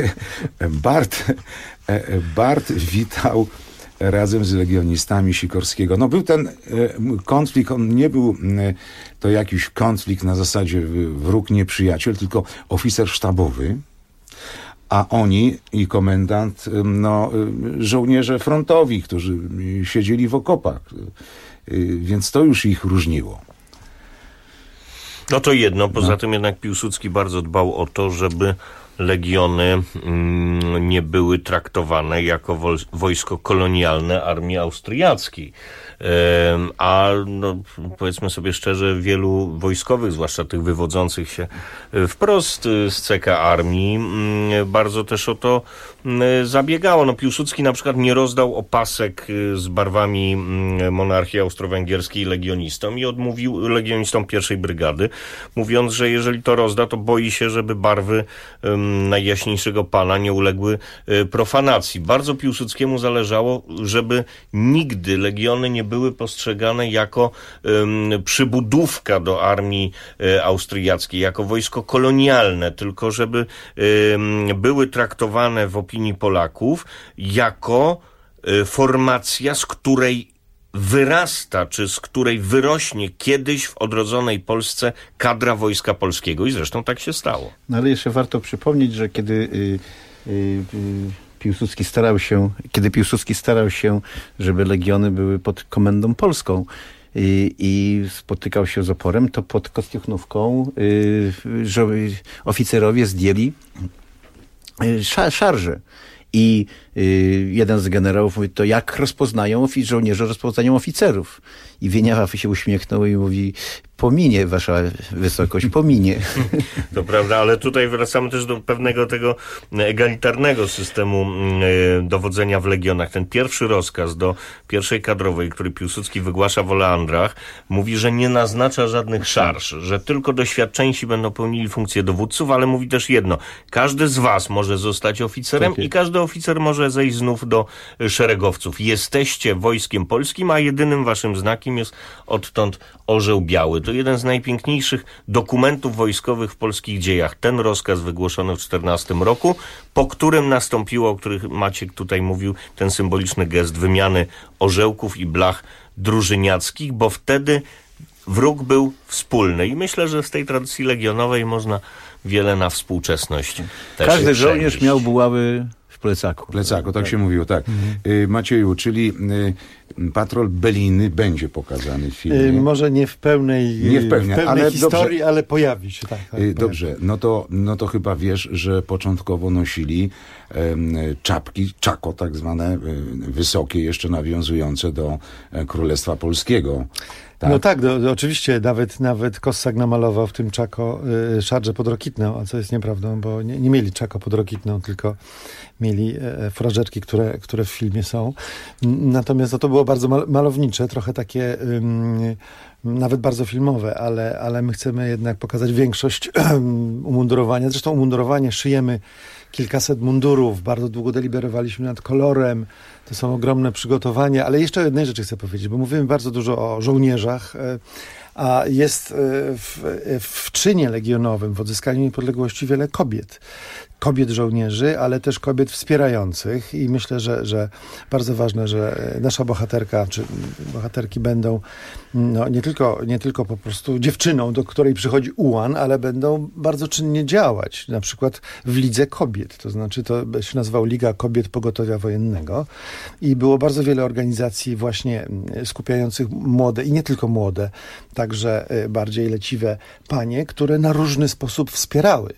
Bart witał razem z legionistami Sikorskiego. Był ten konflikt, on nie był to jakiś konflikt na zasadzie wróg, nieprzyjaciel, tylko oficer sztabowy, a oni i komendant, żołnierze frontowi, którzy siedzieli w okopach. Więc to już ich różniło. No to jedno, poza tym jednak Piłsudski bardzo dbał o to, żeby legiony nie były traktowane jako wojsko kolonialne armii austriackiej. A powiedzmy sobie szczerze, wielu wojskowych, zwłaszcza tych wywodzących się wprost z CK Armii, bardzo też o to zabiegało. Piłsudski na przykład nie rozdał opasek z barwami monarchii austro-węgierskiej legionistom i odmówił legionistom pierwszej brygady, mówiąc, że jeżeli to rozda, to boi się, żeby barwy Najjaśniejszego Pana nie uległy profanacji. Bardzo Piłsudskiemu zależało, żeby nigdy legiony nie były postrzegane jako przybudówka do armii austriackiej, jako wojsko kolonialne, tylko żeby były traktowane w opinii Polaków jako formacja, z której wyrasta, czy z której wyrośnie kiedyś w odrodzonej Polsce kadra Wojska Polskiego. I zresztą tak się stało. No ale jeszcze warto przypomnieć, że kiedy Piłsudski starał się, żeby legiony były pod komendą polską i spotykał się z oporem, to pod Kostiuchnówką oficerowie zdjęli szarże. I jeden z generałów mówi, to jak żołnierze rozpoznają oficerów? I Wieniawa się uśmiechnął i mówi, pominie wasza wysokość, pominie. To prawda, ale tutaj wracamy też do pewnego tego egalitarnego systemu dowodzenia w legionach. Ten pierwszy rozkaz do pierwszej kadrowej, który Piłsudski wygłasza w Oleandrach, mówi, że nie naznacza żadnych szarż, że tylko doświadczeńsi będą pełnili funkcję dowódców, ale mówi też jedno, każdy z was może zostać oficerem i każdy oficer może zejść znów do szeregowców. Jesteście wojskiem polskim, a jedynym waszym znakiem jest odtąd orzeł biały. To jeden z najpiękniejszych dokumentów wojskowych w polskich dziejach. Ten rozkaz wygłoszony w 14 roku, po którym nastąpiło, o których Maciek tutaj mówił, ten symboliczny gest wymiany orzełków i blach drużyniackich, bo wtedy wróg był wspólny. I myślę, że z tej tradycji legionowej można wiele na współczesność też każdy żołnierz przenieść. miał buławy w plecaku. Tak się mówiło, tak. Macieju, czyli patrol Beliny będzie pokazany w filmie. Może nie w pełnej ale historii, dobrze. ale pojawi się. Tak, Dobrze, no to chyba wiesz, że początkowo nosili czapki, czako tak zwane, wysokie, jeszcze nawiązujące do Królestwa Polskiego. Tak? No tak, oczywiście nawet Kossak namalował w tym czako szarże pod Rokitną, a co jest nieprawdą, bo nie mieli czako pod Rokitną, tylko mieli furażeczki, które w filmie są. Natomiast to było bardzo malownicze, trochę takie nawet bardzo filmowe, ale my chcemy jednak pokazać większość umundurowania. Zresztą umundurowanie szyjemy kilkaset mundurów, bardzo długo deliberowaliśmy nad kolorem, to są ogromne przygotowania, ale jeszcze o jednej rzeczy chcę powiedzieć, bo mówimy bardzo dużo o żołnierzach, a jest w czynie legionowym, w odzyskaniu niepodległości wiele kobiet żołnierzy, ale też kobiet wspierających i myślę, że bardzo ważne, że nasza bohaterka, czy bohaterki będą nie tylko po prostu dziewczyną, do której przychodzi ułan, ale będą bardzo czynnie działać, na przykład w Lidze Kobiet, to znaczy to się nazywał Liga Kobiet Pogotowia Wojennego i było bardzo wiele organizacji właśnie skupiających młode i nie tylko młode, także bardziej leciwe panie, które na różny sposób wspierały.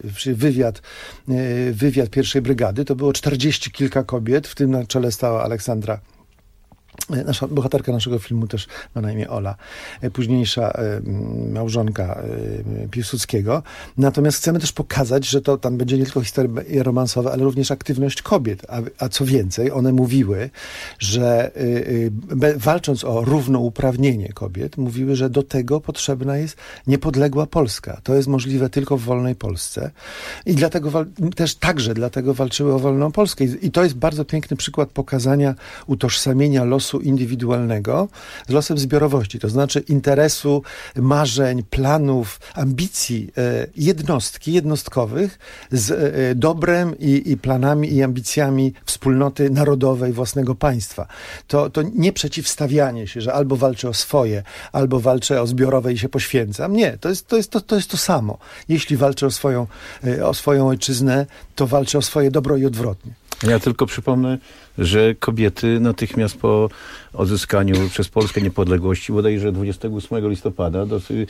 Wywiad pierwszej brygady, to było 40 kilka kobiet, w tym na czele stała Aleksandra. Bohaterka naszego filmu też ma na imię Ola, późniejsza małżonka Piłsudskiego. Natomiast chcemy też pokazać, że to tam będzie nie tylko historie romansowe, ale również aktywność kobiet. A co więcej, one mówiły, że walcząc o równouprawnienie kobiet, mówiły, że do tego potrzebna jest niepodległa Polska. To jest możliwe tylko w wolnej Polsce. I dlatego dlatego walczyły o wolną Polskę. I to jest bardzo piękny przykład pokazania utożsamienia losu indywidualnego z losem zbiorowości, to znaczy interesu, marzeń, planów, ambicji jednostkowych z dobrem i planami i ambicjami wspólnoty narodowej, własnego państwa. To nie przeciwstawianie się, że albo walczę o swoje, albo walczę o zbiorowe i się poświęcam. Nie, to jest to samo. Jeśli walczę o swoją ojczyznę, to walczę o swoje dobro i odwrotnie. Ja tylko przypomnę, że kobiety natychmiast po odzyskaniu przez Polskę niepodległości, bodajże 28 listopada,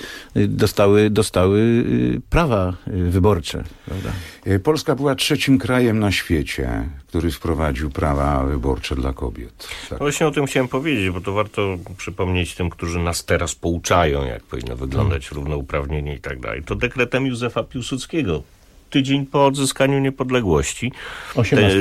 dostały prawa wyborcze. Prawda? Polska była trzecim krajem na świecie, który wprowadził prawa wyborcze dla kobiet. Tak. Właśnie o tym chciałem powiedzieć, bo to warto przypomnieć tym, którzy nas teraz pouczają, jak powinno wyglądać równouprawnienie i tak dalej. To dekretem Józefa Piłsudskiego. Tydzień po odzyskaniu niepodległości. 18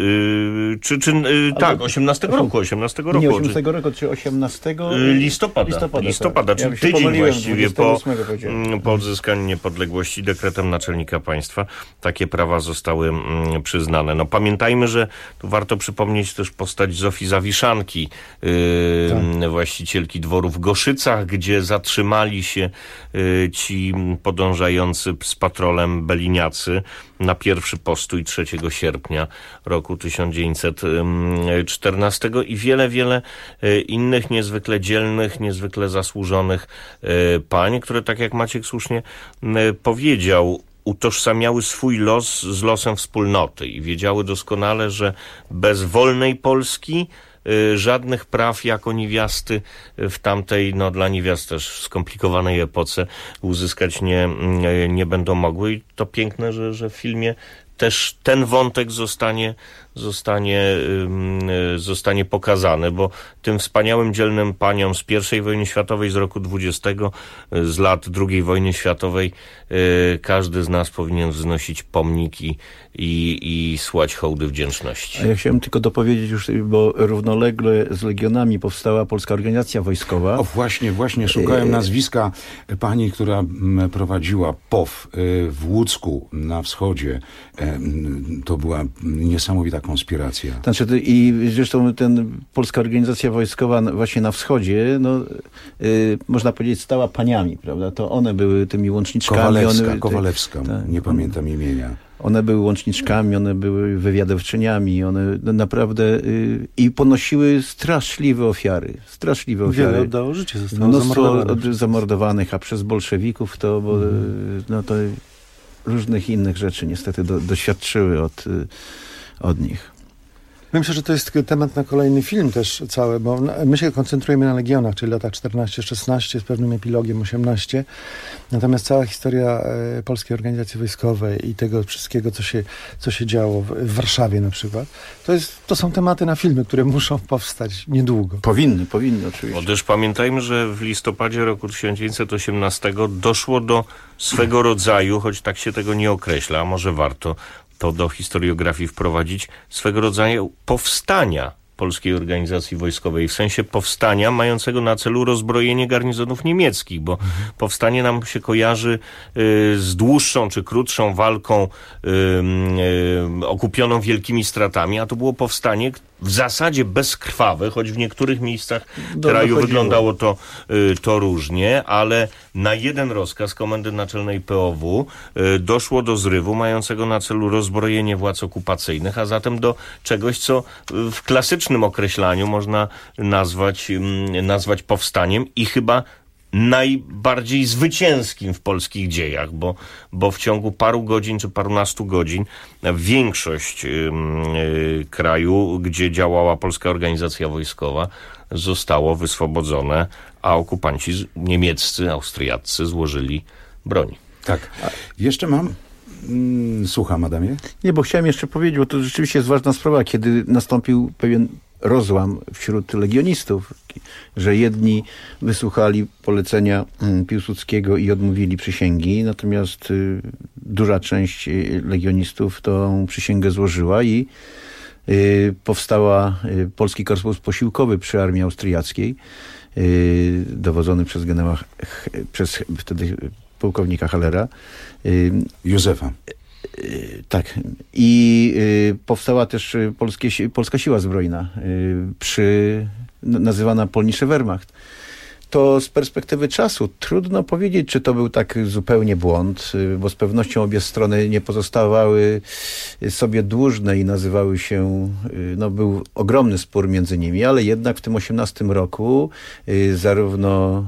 tak, 18 roku. Nie, 18 roku, czy 18 listopada, czyli ja tydzień właściwie po odzyskaniu niepodległości dekretem naczelnika państwa takie prawa zostały przyznane. No pamiętajmy, że tu warto przypomnieć też postać Zofii Zawiszanki, właścicielki dworu w Goszycach, gdzie zatrzymali się ci podążający z patrolem beliniacy pracy na pierwszy postój 3 sierpnia roku 1914 i wiele innych niezwykle dzielnych, niezwykle zasłużonych pań, które, tak jak Maciek słusznie powiedział, utożsamiały swój los z losem wspólnoty i wiedziały doskonale, że bez wolnej Polski żadnych praw jako niewiasty w tamtej, dla niewiast też skomplikowanej epoce uzyskać nie będą mogły. I to piękne, że w filmie też ten wątek zostanie pokazany, bo tym wspaniałym, dzielnym paniom z I wojny światowej, z roku 20, z lat II wojny światowej, każdy z nas powinien wznosić pomniki i słać hołdy wdzięczności. A ja chciałem tylko dopowiedzieć już, bo równolegle z Legionami powstała Polska Organizacja Wojskowa. O, właśnie szukałem nazwiska pani, która prowadziła POW w Łódzku na wschodzie. To była niesamowita konspiracja. Znaczy, i zresztą Polska Organizacja Wojskowa właśnie na wschodzie, można powiedzieć, stała paniami, prawda? To one były tymi łączniczkami. Kowalewska, tak, nie pamiętam imienia. One były łączniczkami, one były wywiadowczyniami, one naprawdę i ponosiły straszliwe ofiary. Wiele oddało życie, zostało mnóstwo zamordowanych, a przez bolszewików to różnych innych rzeczy niestety doświadczyły od nich. Myślę, że to jest temat na kolejny film też cały, bo my się koncentrujemy na Legionach, czyli lata 14-16 z pewnym epilogiem 18. Natomiast cała historia Polskiej Organizacji Wojskowej i tego wszystkiego, co się działo w Warszawie na przykład, to są tematy na filmy, które muszą powstać niedługo. Powinny oczywiście. Bo też pamiętajmy, że w listopadzie roku 1918 doszło do swego rodzaju, choć tak się tego nie określa, a może warto to do historiografii wprowadzić, swego rodzaju powstania Polskiej Organizacji Wojskowej, w sensie powstania mającego na celu rozbrojenie garnizonów niemieckich, bo powstanie nam się kojarzy z dłuższą czy krótszą walką okupioną wielkimi stratami, a to było powstanie w zasadzie bezkrwawe, choć w niektórych miejscach kraju wyglądało to różnie, ale na jeden rozkaz Komendy Naczelnej POW doszło do zrywu mającego na celu rozbrojenie władz okupacyjnych, a zatem do czegoś, co w klasycznym określaniu można nazwać powstaniem i chyba najbardziej zwycięskim w polskich dziejach, bo w ciągu paru godzin czy parunastu godzin większość kraju, gdzie działała Polska Organizacja Wojskowa, zostało wyswobodzone, a okupanci niemieccy, austriaccy złożyli broń. Tak. Jeszcze mam... Słucham, Adamie? Nie, bo chciałem jeszcze powiedzieć, bo to rzeczywiście jest ważna sprawa, kiedy nastąpił pewien rozłam wśród legionistów, że jedni wysłuchali polecenia Piłsudskiego i odmówili przysięgi, natomiast duża część legionistów tą przysięgę złożyła i powstała Polski Korpus Posiłkowy przy Armii Austriackiej, dowodzony przez wtedy pułkownika Hallera. Józefa. Tak. I powstała też Polska Siła Zbrojna, nazywana Polnische Wehrmacht. To z perspektywy czasu trudno powiedzieć, czy to był tak zupełnie błąd, bo z pewnością obie strony nie pozostawały sobie dłużne i nazywały się, był ogromny spór między nimi, ale jednak w tym 18 roku zarówno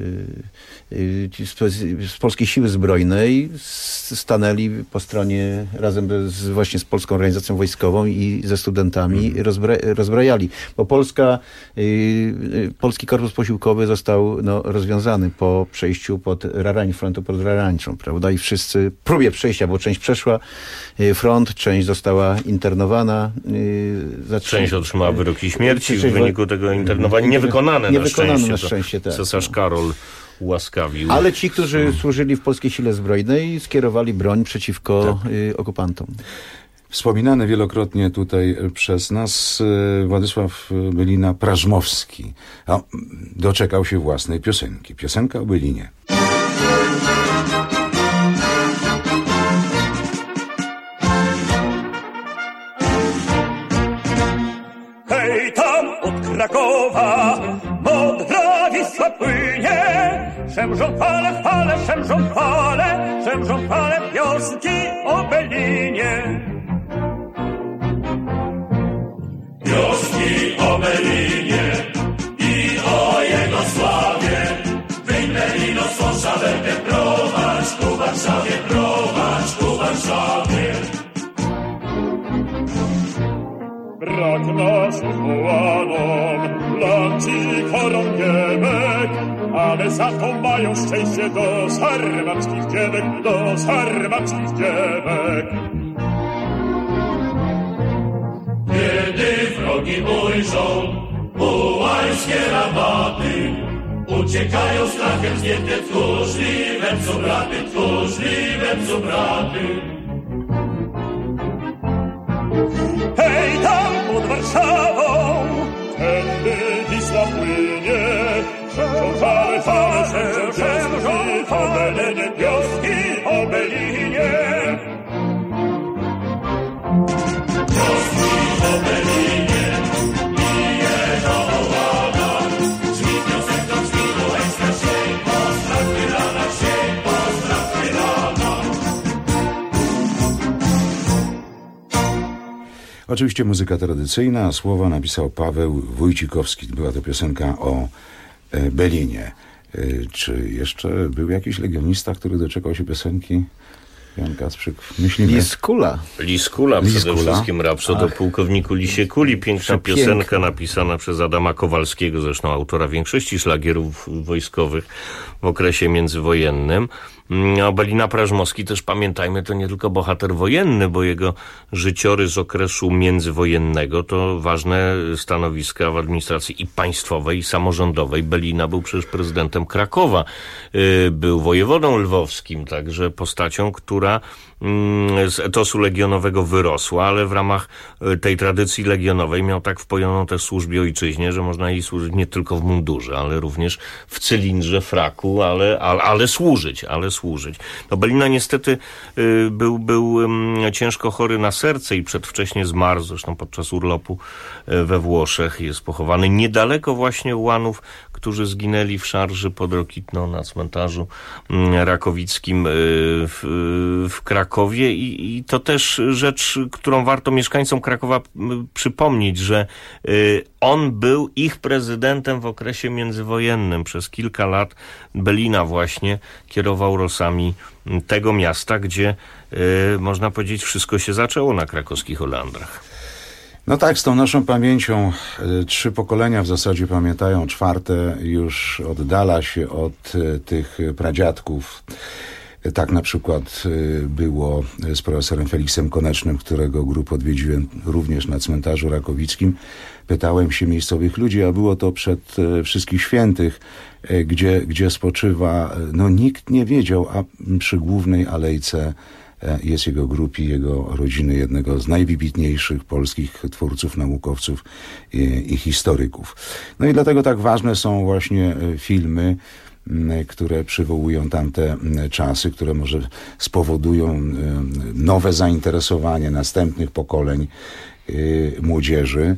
z Polskiej Siły Zbrojnej stanęli po stronie razem właśnie z Polską Organizacją Wojskową i ze studentami rozbrajali. Bo Polski Korpus Posiłkowy został rozwiązany po przejściu pod Rarań, frontu pod Rarańczą, prawda? I wszyscy próbie przejścia, bo część przeszła front, część została internowana. Część otrzymała wyroki śmierci w wyniku tego internowania. Niewykonane na szczęście. Tak. Cesarz Karol ułaskawił. Ale ci, którzy służyli w Polskiej Sile Zbrojnej, skierowali broń przeciwko okupantom. Wspominany wielokrotnie tutaj przez nas Władysław Bylina-Prażmowski doczekał się własnej piosenki. Piosenka o Bylinie. Hej, tam od Krakowa modra Wisła płynie, Szemrzą fale wioski o Belinie. Wioski o Belinie i o jego sławie. Wyń Belino swą szabelkę prowadź ku Warszawie. Brak naszych wołanom, lanci chorągiewek, ale za to mają szczęście do sarmackich dziewek. Kiedy wrogi ujrzą ułańskie rabaty, uciekają strachem zdjęte tchórzliwe cubraty. Hej, tam pod Warszawą, tędy Wisła płynie, szemrzą fale, wioski o Belinie. Oczywiście muzyka tradycyjna, a słowa napisał Paweł Wójcikowski. Była to piosenka o Belinie. Czy jeszcze był jakiś legionista, który doczekał się piosenki? Jan Kasprzyk, myślimy. Liskula przede wszystkim, rapsod o pułkowniku Lisiekuli. Piękna piosenka napisana przez Adama Kowalskiego, zresztą autora większości szlagierów wojskowych w okresie międzywojennym. Belina Prażmowski też, pamiętajmy, to nie tylko bohater wojenny, bo jego życiorys okresu międzywojennego to ważne stanowiska w administracji i państwowej, i samorządowej. Belina był przecież prezydentem Krakowa, był wojewodą lwowskim, także postacią, która z etosu legionowego wyrosła, ale w ramach tej tradycji legionowej miał tak wpojoną też służbie ojczyźnie, że można jej służyć nie tylko w mundurze, ale również w cylindrze, fraku, ale służyć. No Belina niestety był ciężko chory na serce i przedwcześnie zmarł, zresztą podczas urlopu we Włoszech. Jest pochowany niedaleko właśnie ułanów, którzy zginęli w szarży pod Rokitną na cmentarzu rakowickim w Krakowie i to też rzecz, którą warto mieszkańcom Krakowa przypomnieć, że on był ich prezydentem w okresie międzywojennym. Przez kilka lat Belina właśnie kierował losami tego miasta, gdzie można powiedzieć wszystko się zaczęło na krakowskich Olandrach. No tak, z tą naszą pamięcią 3 pokolenia w zasadzie pamiętają, 4 już oddala się od tych pradziadków. Tak na przykład było z profesorem Feliksem Konecznym, którego grupę odwiedziłem również na cmentarzu rakowickim. Pytałem się miejscowych ludzi, a było to przed Wszystkich Świętych, gdzie spoczywa, no nikt nie wiedział, a przy głównej alejce jest jego grup i jego rodziny, jednego z najwybitniejszych polskich twórców, naukowców i historyków. No i dlatego tak ważne są właśnie filmy, które przywołują tamte czasy, które może spowodują nowe zainteresowanie następnych pokoleń młodzieży.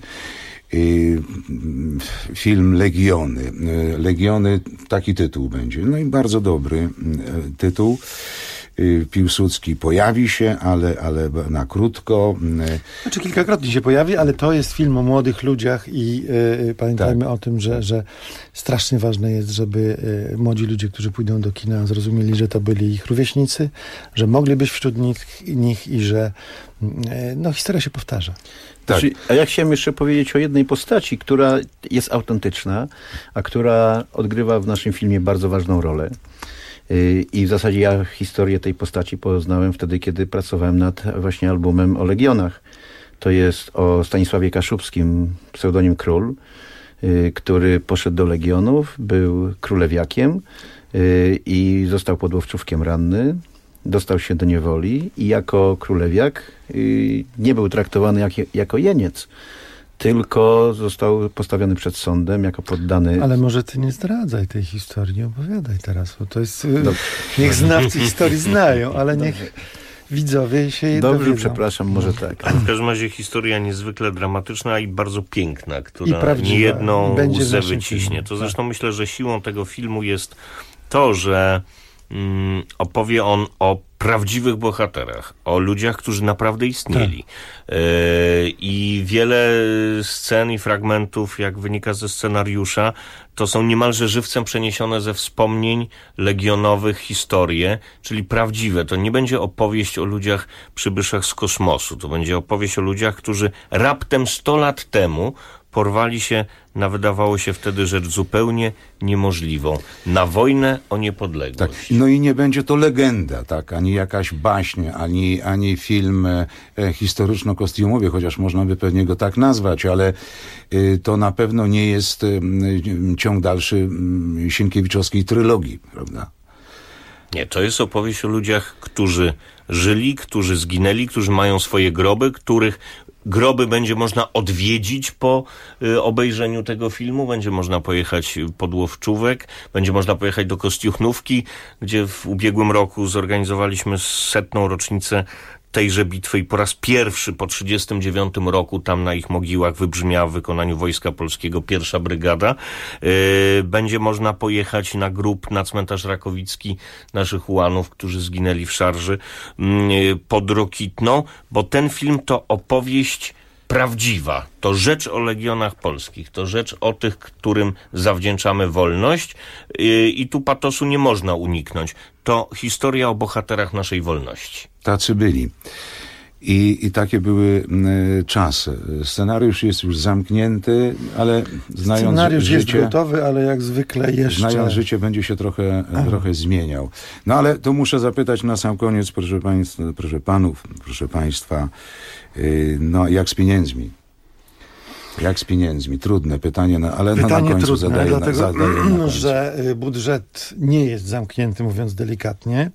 Film Legiony. Legiony, taki tytuł będzie. No i bardzo dobry tytuł. Piłsudski pojawi się, ale na krótko. Znaczy kilkakrotnie się pojawi, ale to jest film o młodych ludziach i pamiętajmy o tym, że strasznie ważne jest, żeby młodzi ludzie, którzy pójdą do kina, zrozumieli, że to byli ich rówieśnicy, że mogli być wśród nich i że historia się powtarza. Tak. A ja chciałem jeszcze powiedzieć o jednej postaci, która jest autentyczna, a która odgrywa w naszym filmie bardzo ważną rolę. I w zasadzie ja historię tej postaci poznałem wtedy, kiedy pracowałem nad właśnie albumem o Legionach. To jest o Stanisławie Kaszubskim, pseudonim Król, który poszedł do Legionów, był królewiakiem i został podłowczówkiem ranny. Dostał się do niewoli i jako królewiak nie był traktowany jako jeniec, tylko został postawiony przed sądem jako poddany... Ale może ty nie zdradzaj tej historii, opowiadaj teraz, bo to jest... Niech znawcy historii znają, ale niech widzowie się jej Dobrze, dowiedzą. przepraszam, może tak. W każdym razie historia niezwykle dramatyczna i bardzo piękna, która niejedną łzę wyciśnie. To zresztą myślę, że siłą tego filmu jest to, że opowie on o prawdziwych bohaterach, o ludziach, którzy naprawdę istnieli. I wiele scen i fragmentów, jak wynika ze scenariusza, to są niemalże żywcem przeniesione ze wspomnień legionowych historie, czyli prawdziwe. To nie będzie opowieść o ludziach przybyszach z kosmosu. To będzie opowieść o ludziach, którzy raptem 100 lat temu porwali się na, wydawało się wtedy, rzecz zupełnie niemożliwą. Na wojnę o niepodległość. Tak. No i nie będzie to legenda, tak? Ani jakaś baśń, ani film historyczno-kostiumowy, chociaż można by pewnie go tak nazwać, ale to na pewno nie jest ciąg dalszy Sienkiewiczowskiej trylogii, prawda? Nie, to jest opowieść o ludziach, którzy żyli, którzy zginęli, którzy mają swoje groby, których groby będzie można odwiedzić po obejrzeniu tego filmu, będzie można pojechać pod Łowczówek, będzie można pojechać do Kostiuchnówki, gdzie w ubiegłym roku zorganizowaliśmy 100. rocznicę tejże bitwy i po raz pierwszy po 1939 roku tam na ich mogiłach wybrzmiała w wykonaniu Wojska Polskiego 1. Brygada. Będzie można pojechać na grób, na cmentarz Rakowicki naszych ułanów, którzy zginęli w szarży pod Rokitną, bo ten film to opowieść prawdziwa. To rzecz o legionach polskich. To rzecz o tych, którym zawdzięczamy wolność i tu patosu nie można uniknąć. To historia o bohaterach naszej wolności. Tacy byli. I takie były czasy. Scenariusz jest już zamknięty, ale znając Scenariusz życie... jest gotowy, ale jak zwykle jeszcze... Znając życie, będzie się trochę zmieniał. No ale to muszę zapytać na sam koniec, proszę państwa, proszę państwa, no jak z pieniędzmi? Jak z pieniędzmi? Trudne pytanie, ale pytanie na końcu trudne, zadaję dlatego, na końcu. że budżet nie jest zamknięty, mówiąc delikatnie.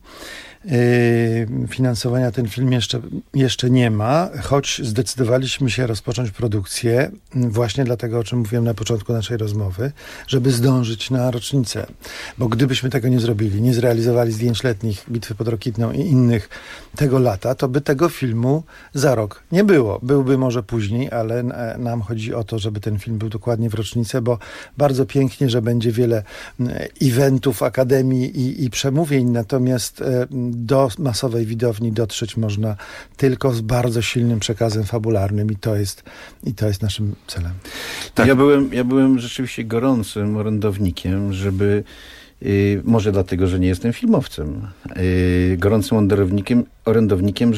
Finansowania ten film jeszcze nie ma, choć zdecydowaliśmy się rozpocząć produkcję właśnie dlatego, o czym mówiłem na początku naszej rozmowy, żeby zdążyć na rocznicę. Bo gdybyśmy tego nie zrobili, nie zrealizowali zdjęć letnich Bitwy pod Rokitną i innych tego lata, to by tego filmu za rok nie było. Byłby może później, ale nam chodzi o to, żeby ten film był dokładnie w rocznicę, bo bardzo pięknie, że będzie wiele eventów, akademii i przemówień, natomiast do masowej widowni dotrzeć można tylko z bardzo silnym przekazem fabularnym i to jest naszym celem. Tak. Ja byłem rzeczywiście gorącym orędownikiem, może dlatego, że nie jestem filmowcem, gorącym orędownikiem,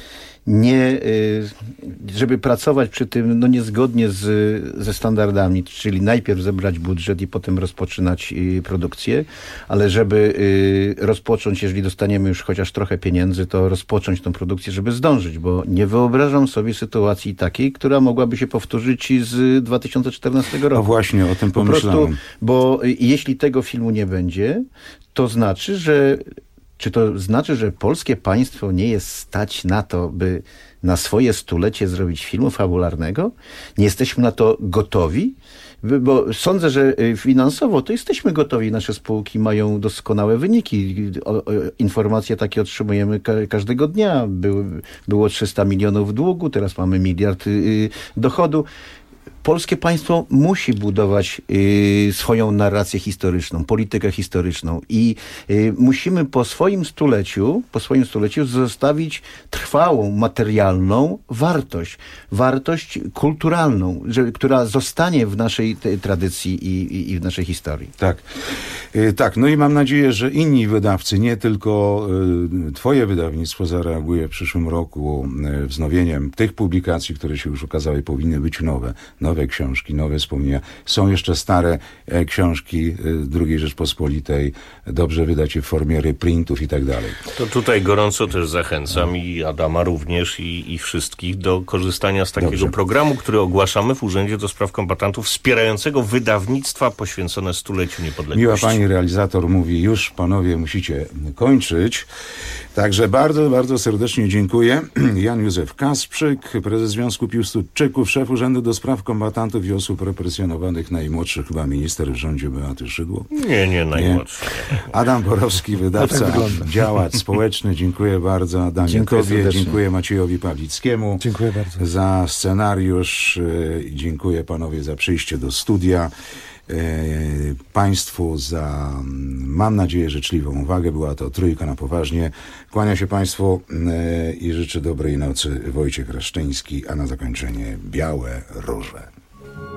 żeby pracować przy tym niezgodnie ze standardami, czyli najpierw zebrać budżet i potem rozpoczynać produkcję, ale żeby rozpocząć, jeżeli dostaniemy już chociaż trochę pieniędzy, to rozpocząć tą produkcję, żeby zdążyć, bo nie wyobrażam sobie sytuacji takiej, która mogłaby się powtórzyć z 2014 roku. No właśnie, o tym pomyślałem. Po prostu, bo jeśli tego filmu nie będzie, to znaczy, że polskie państwo nie jest stać na to, by na swoje 100-lecie zrobić filmu fabularnego? Nie jesteśmy na to gotowi? Bo sądzę, że finansowo to jesteśmy gotowi. Nasze spółki mają doskonałe wyniki. Informacje takie otrzymujemy każdego dnia. Było 300 milionów długu, teraz mamy 1 miliard dochodu. Polskie państwo musi budować swoją narrację historyczną, politykę historyczną i musimy po swoim stuleciu zostawić trwałą, materialną wartość kulturalną, która zostanie w naszej tradycji i w naszej historii. Tak. Tak, no i mam nadzieję, że inni wydawcy, nie tylko twoje wydawnictwo zareaguje w przyszłym roku wznowieniem tych publikacji, które się już ukazały, powinny być nowe książki, nowe wspomnienia. Są jeszcze stare książki II Rzeczpospolitej, dobrze wydać je w formie reprintów i tak dalej. To tutaj gorąco też zachęcam i Adama również i wszystkich do korzystania z takiego programu, który ogłaszamy w Urzędzie do Spraw Kombatantów, wspierającego wydawnictwa poświęcone stuleciu niepodległości. Miła pani realizator mówi, już panowie musicie kończyć. Także bardzo, bardzo serdecznie dziękuję. Jan Józef Kasprzyk, prezes Związku Piłsudczyków, szef Urzędu do Spraw Kombatantów i Osób Represjonowanych, najmłodszy chyba minister w rządzie Beaty Szydło. Nie najmłodszy. Adam Borowski, wydawca, działacz społeczny. Dziękuję bardzo Adamie tobie. Dziękuję Maciejowi Pawlickiemu. Dziękuję bardzo za scenariusz. Dziękuję panowie za przyjście do studia. Państwu za, mam nadzieję, życzliwą uwagę. Była to trójka na poważnie. Kłania się Państwu i życzę dobrej nocy. Wojciech Raszczyński, a na zakończenie Białe Róże.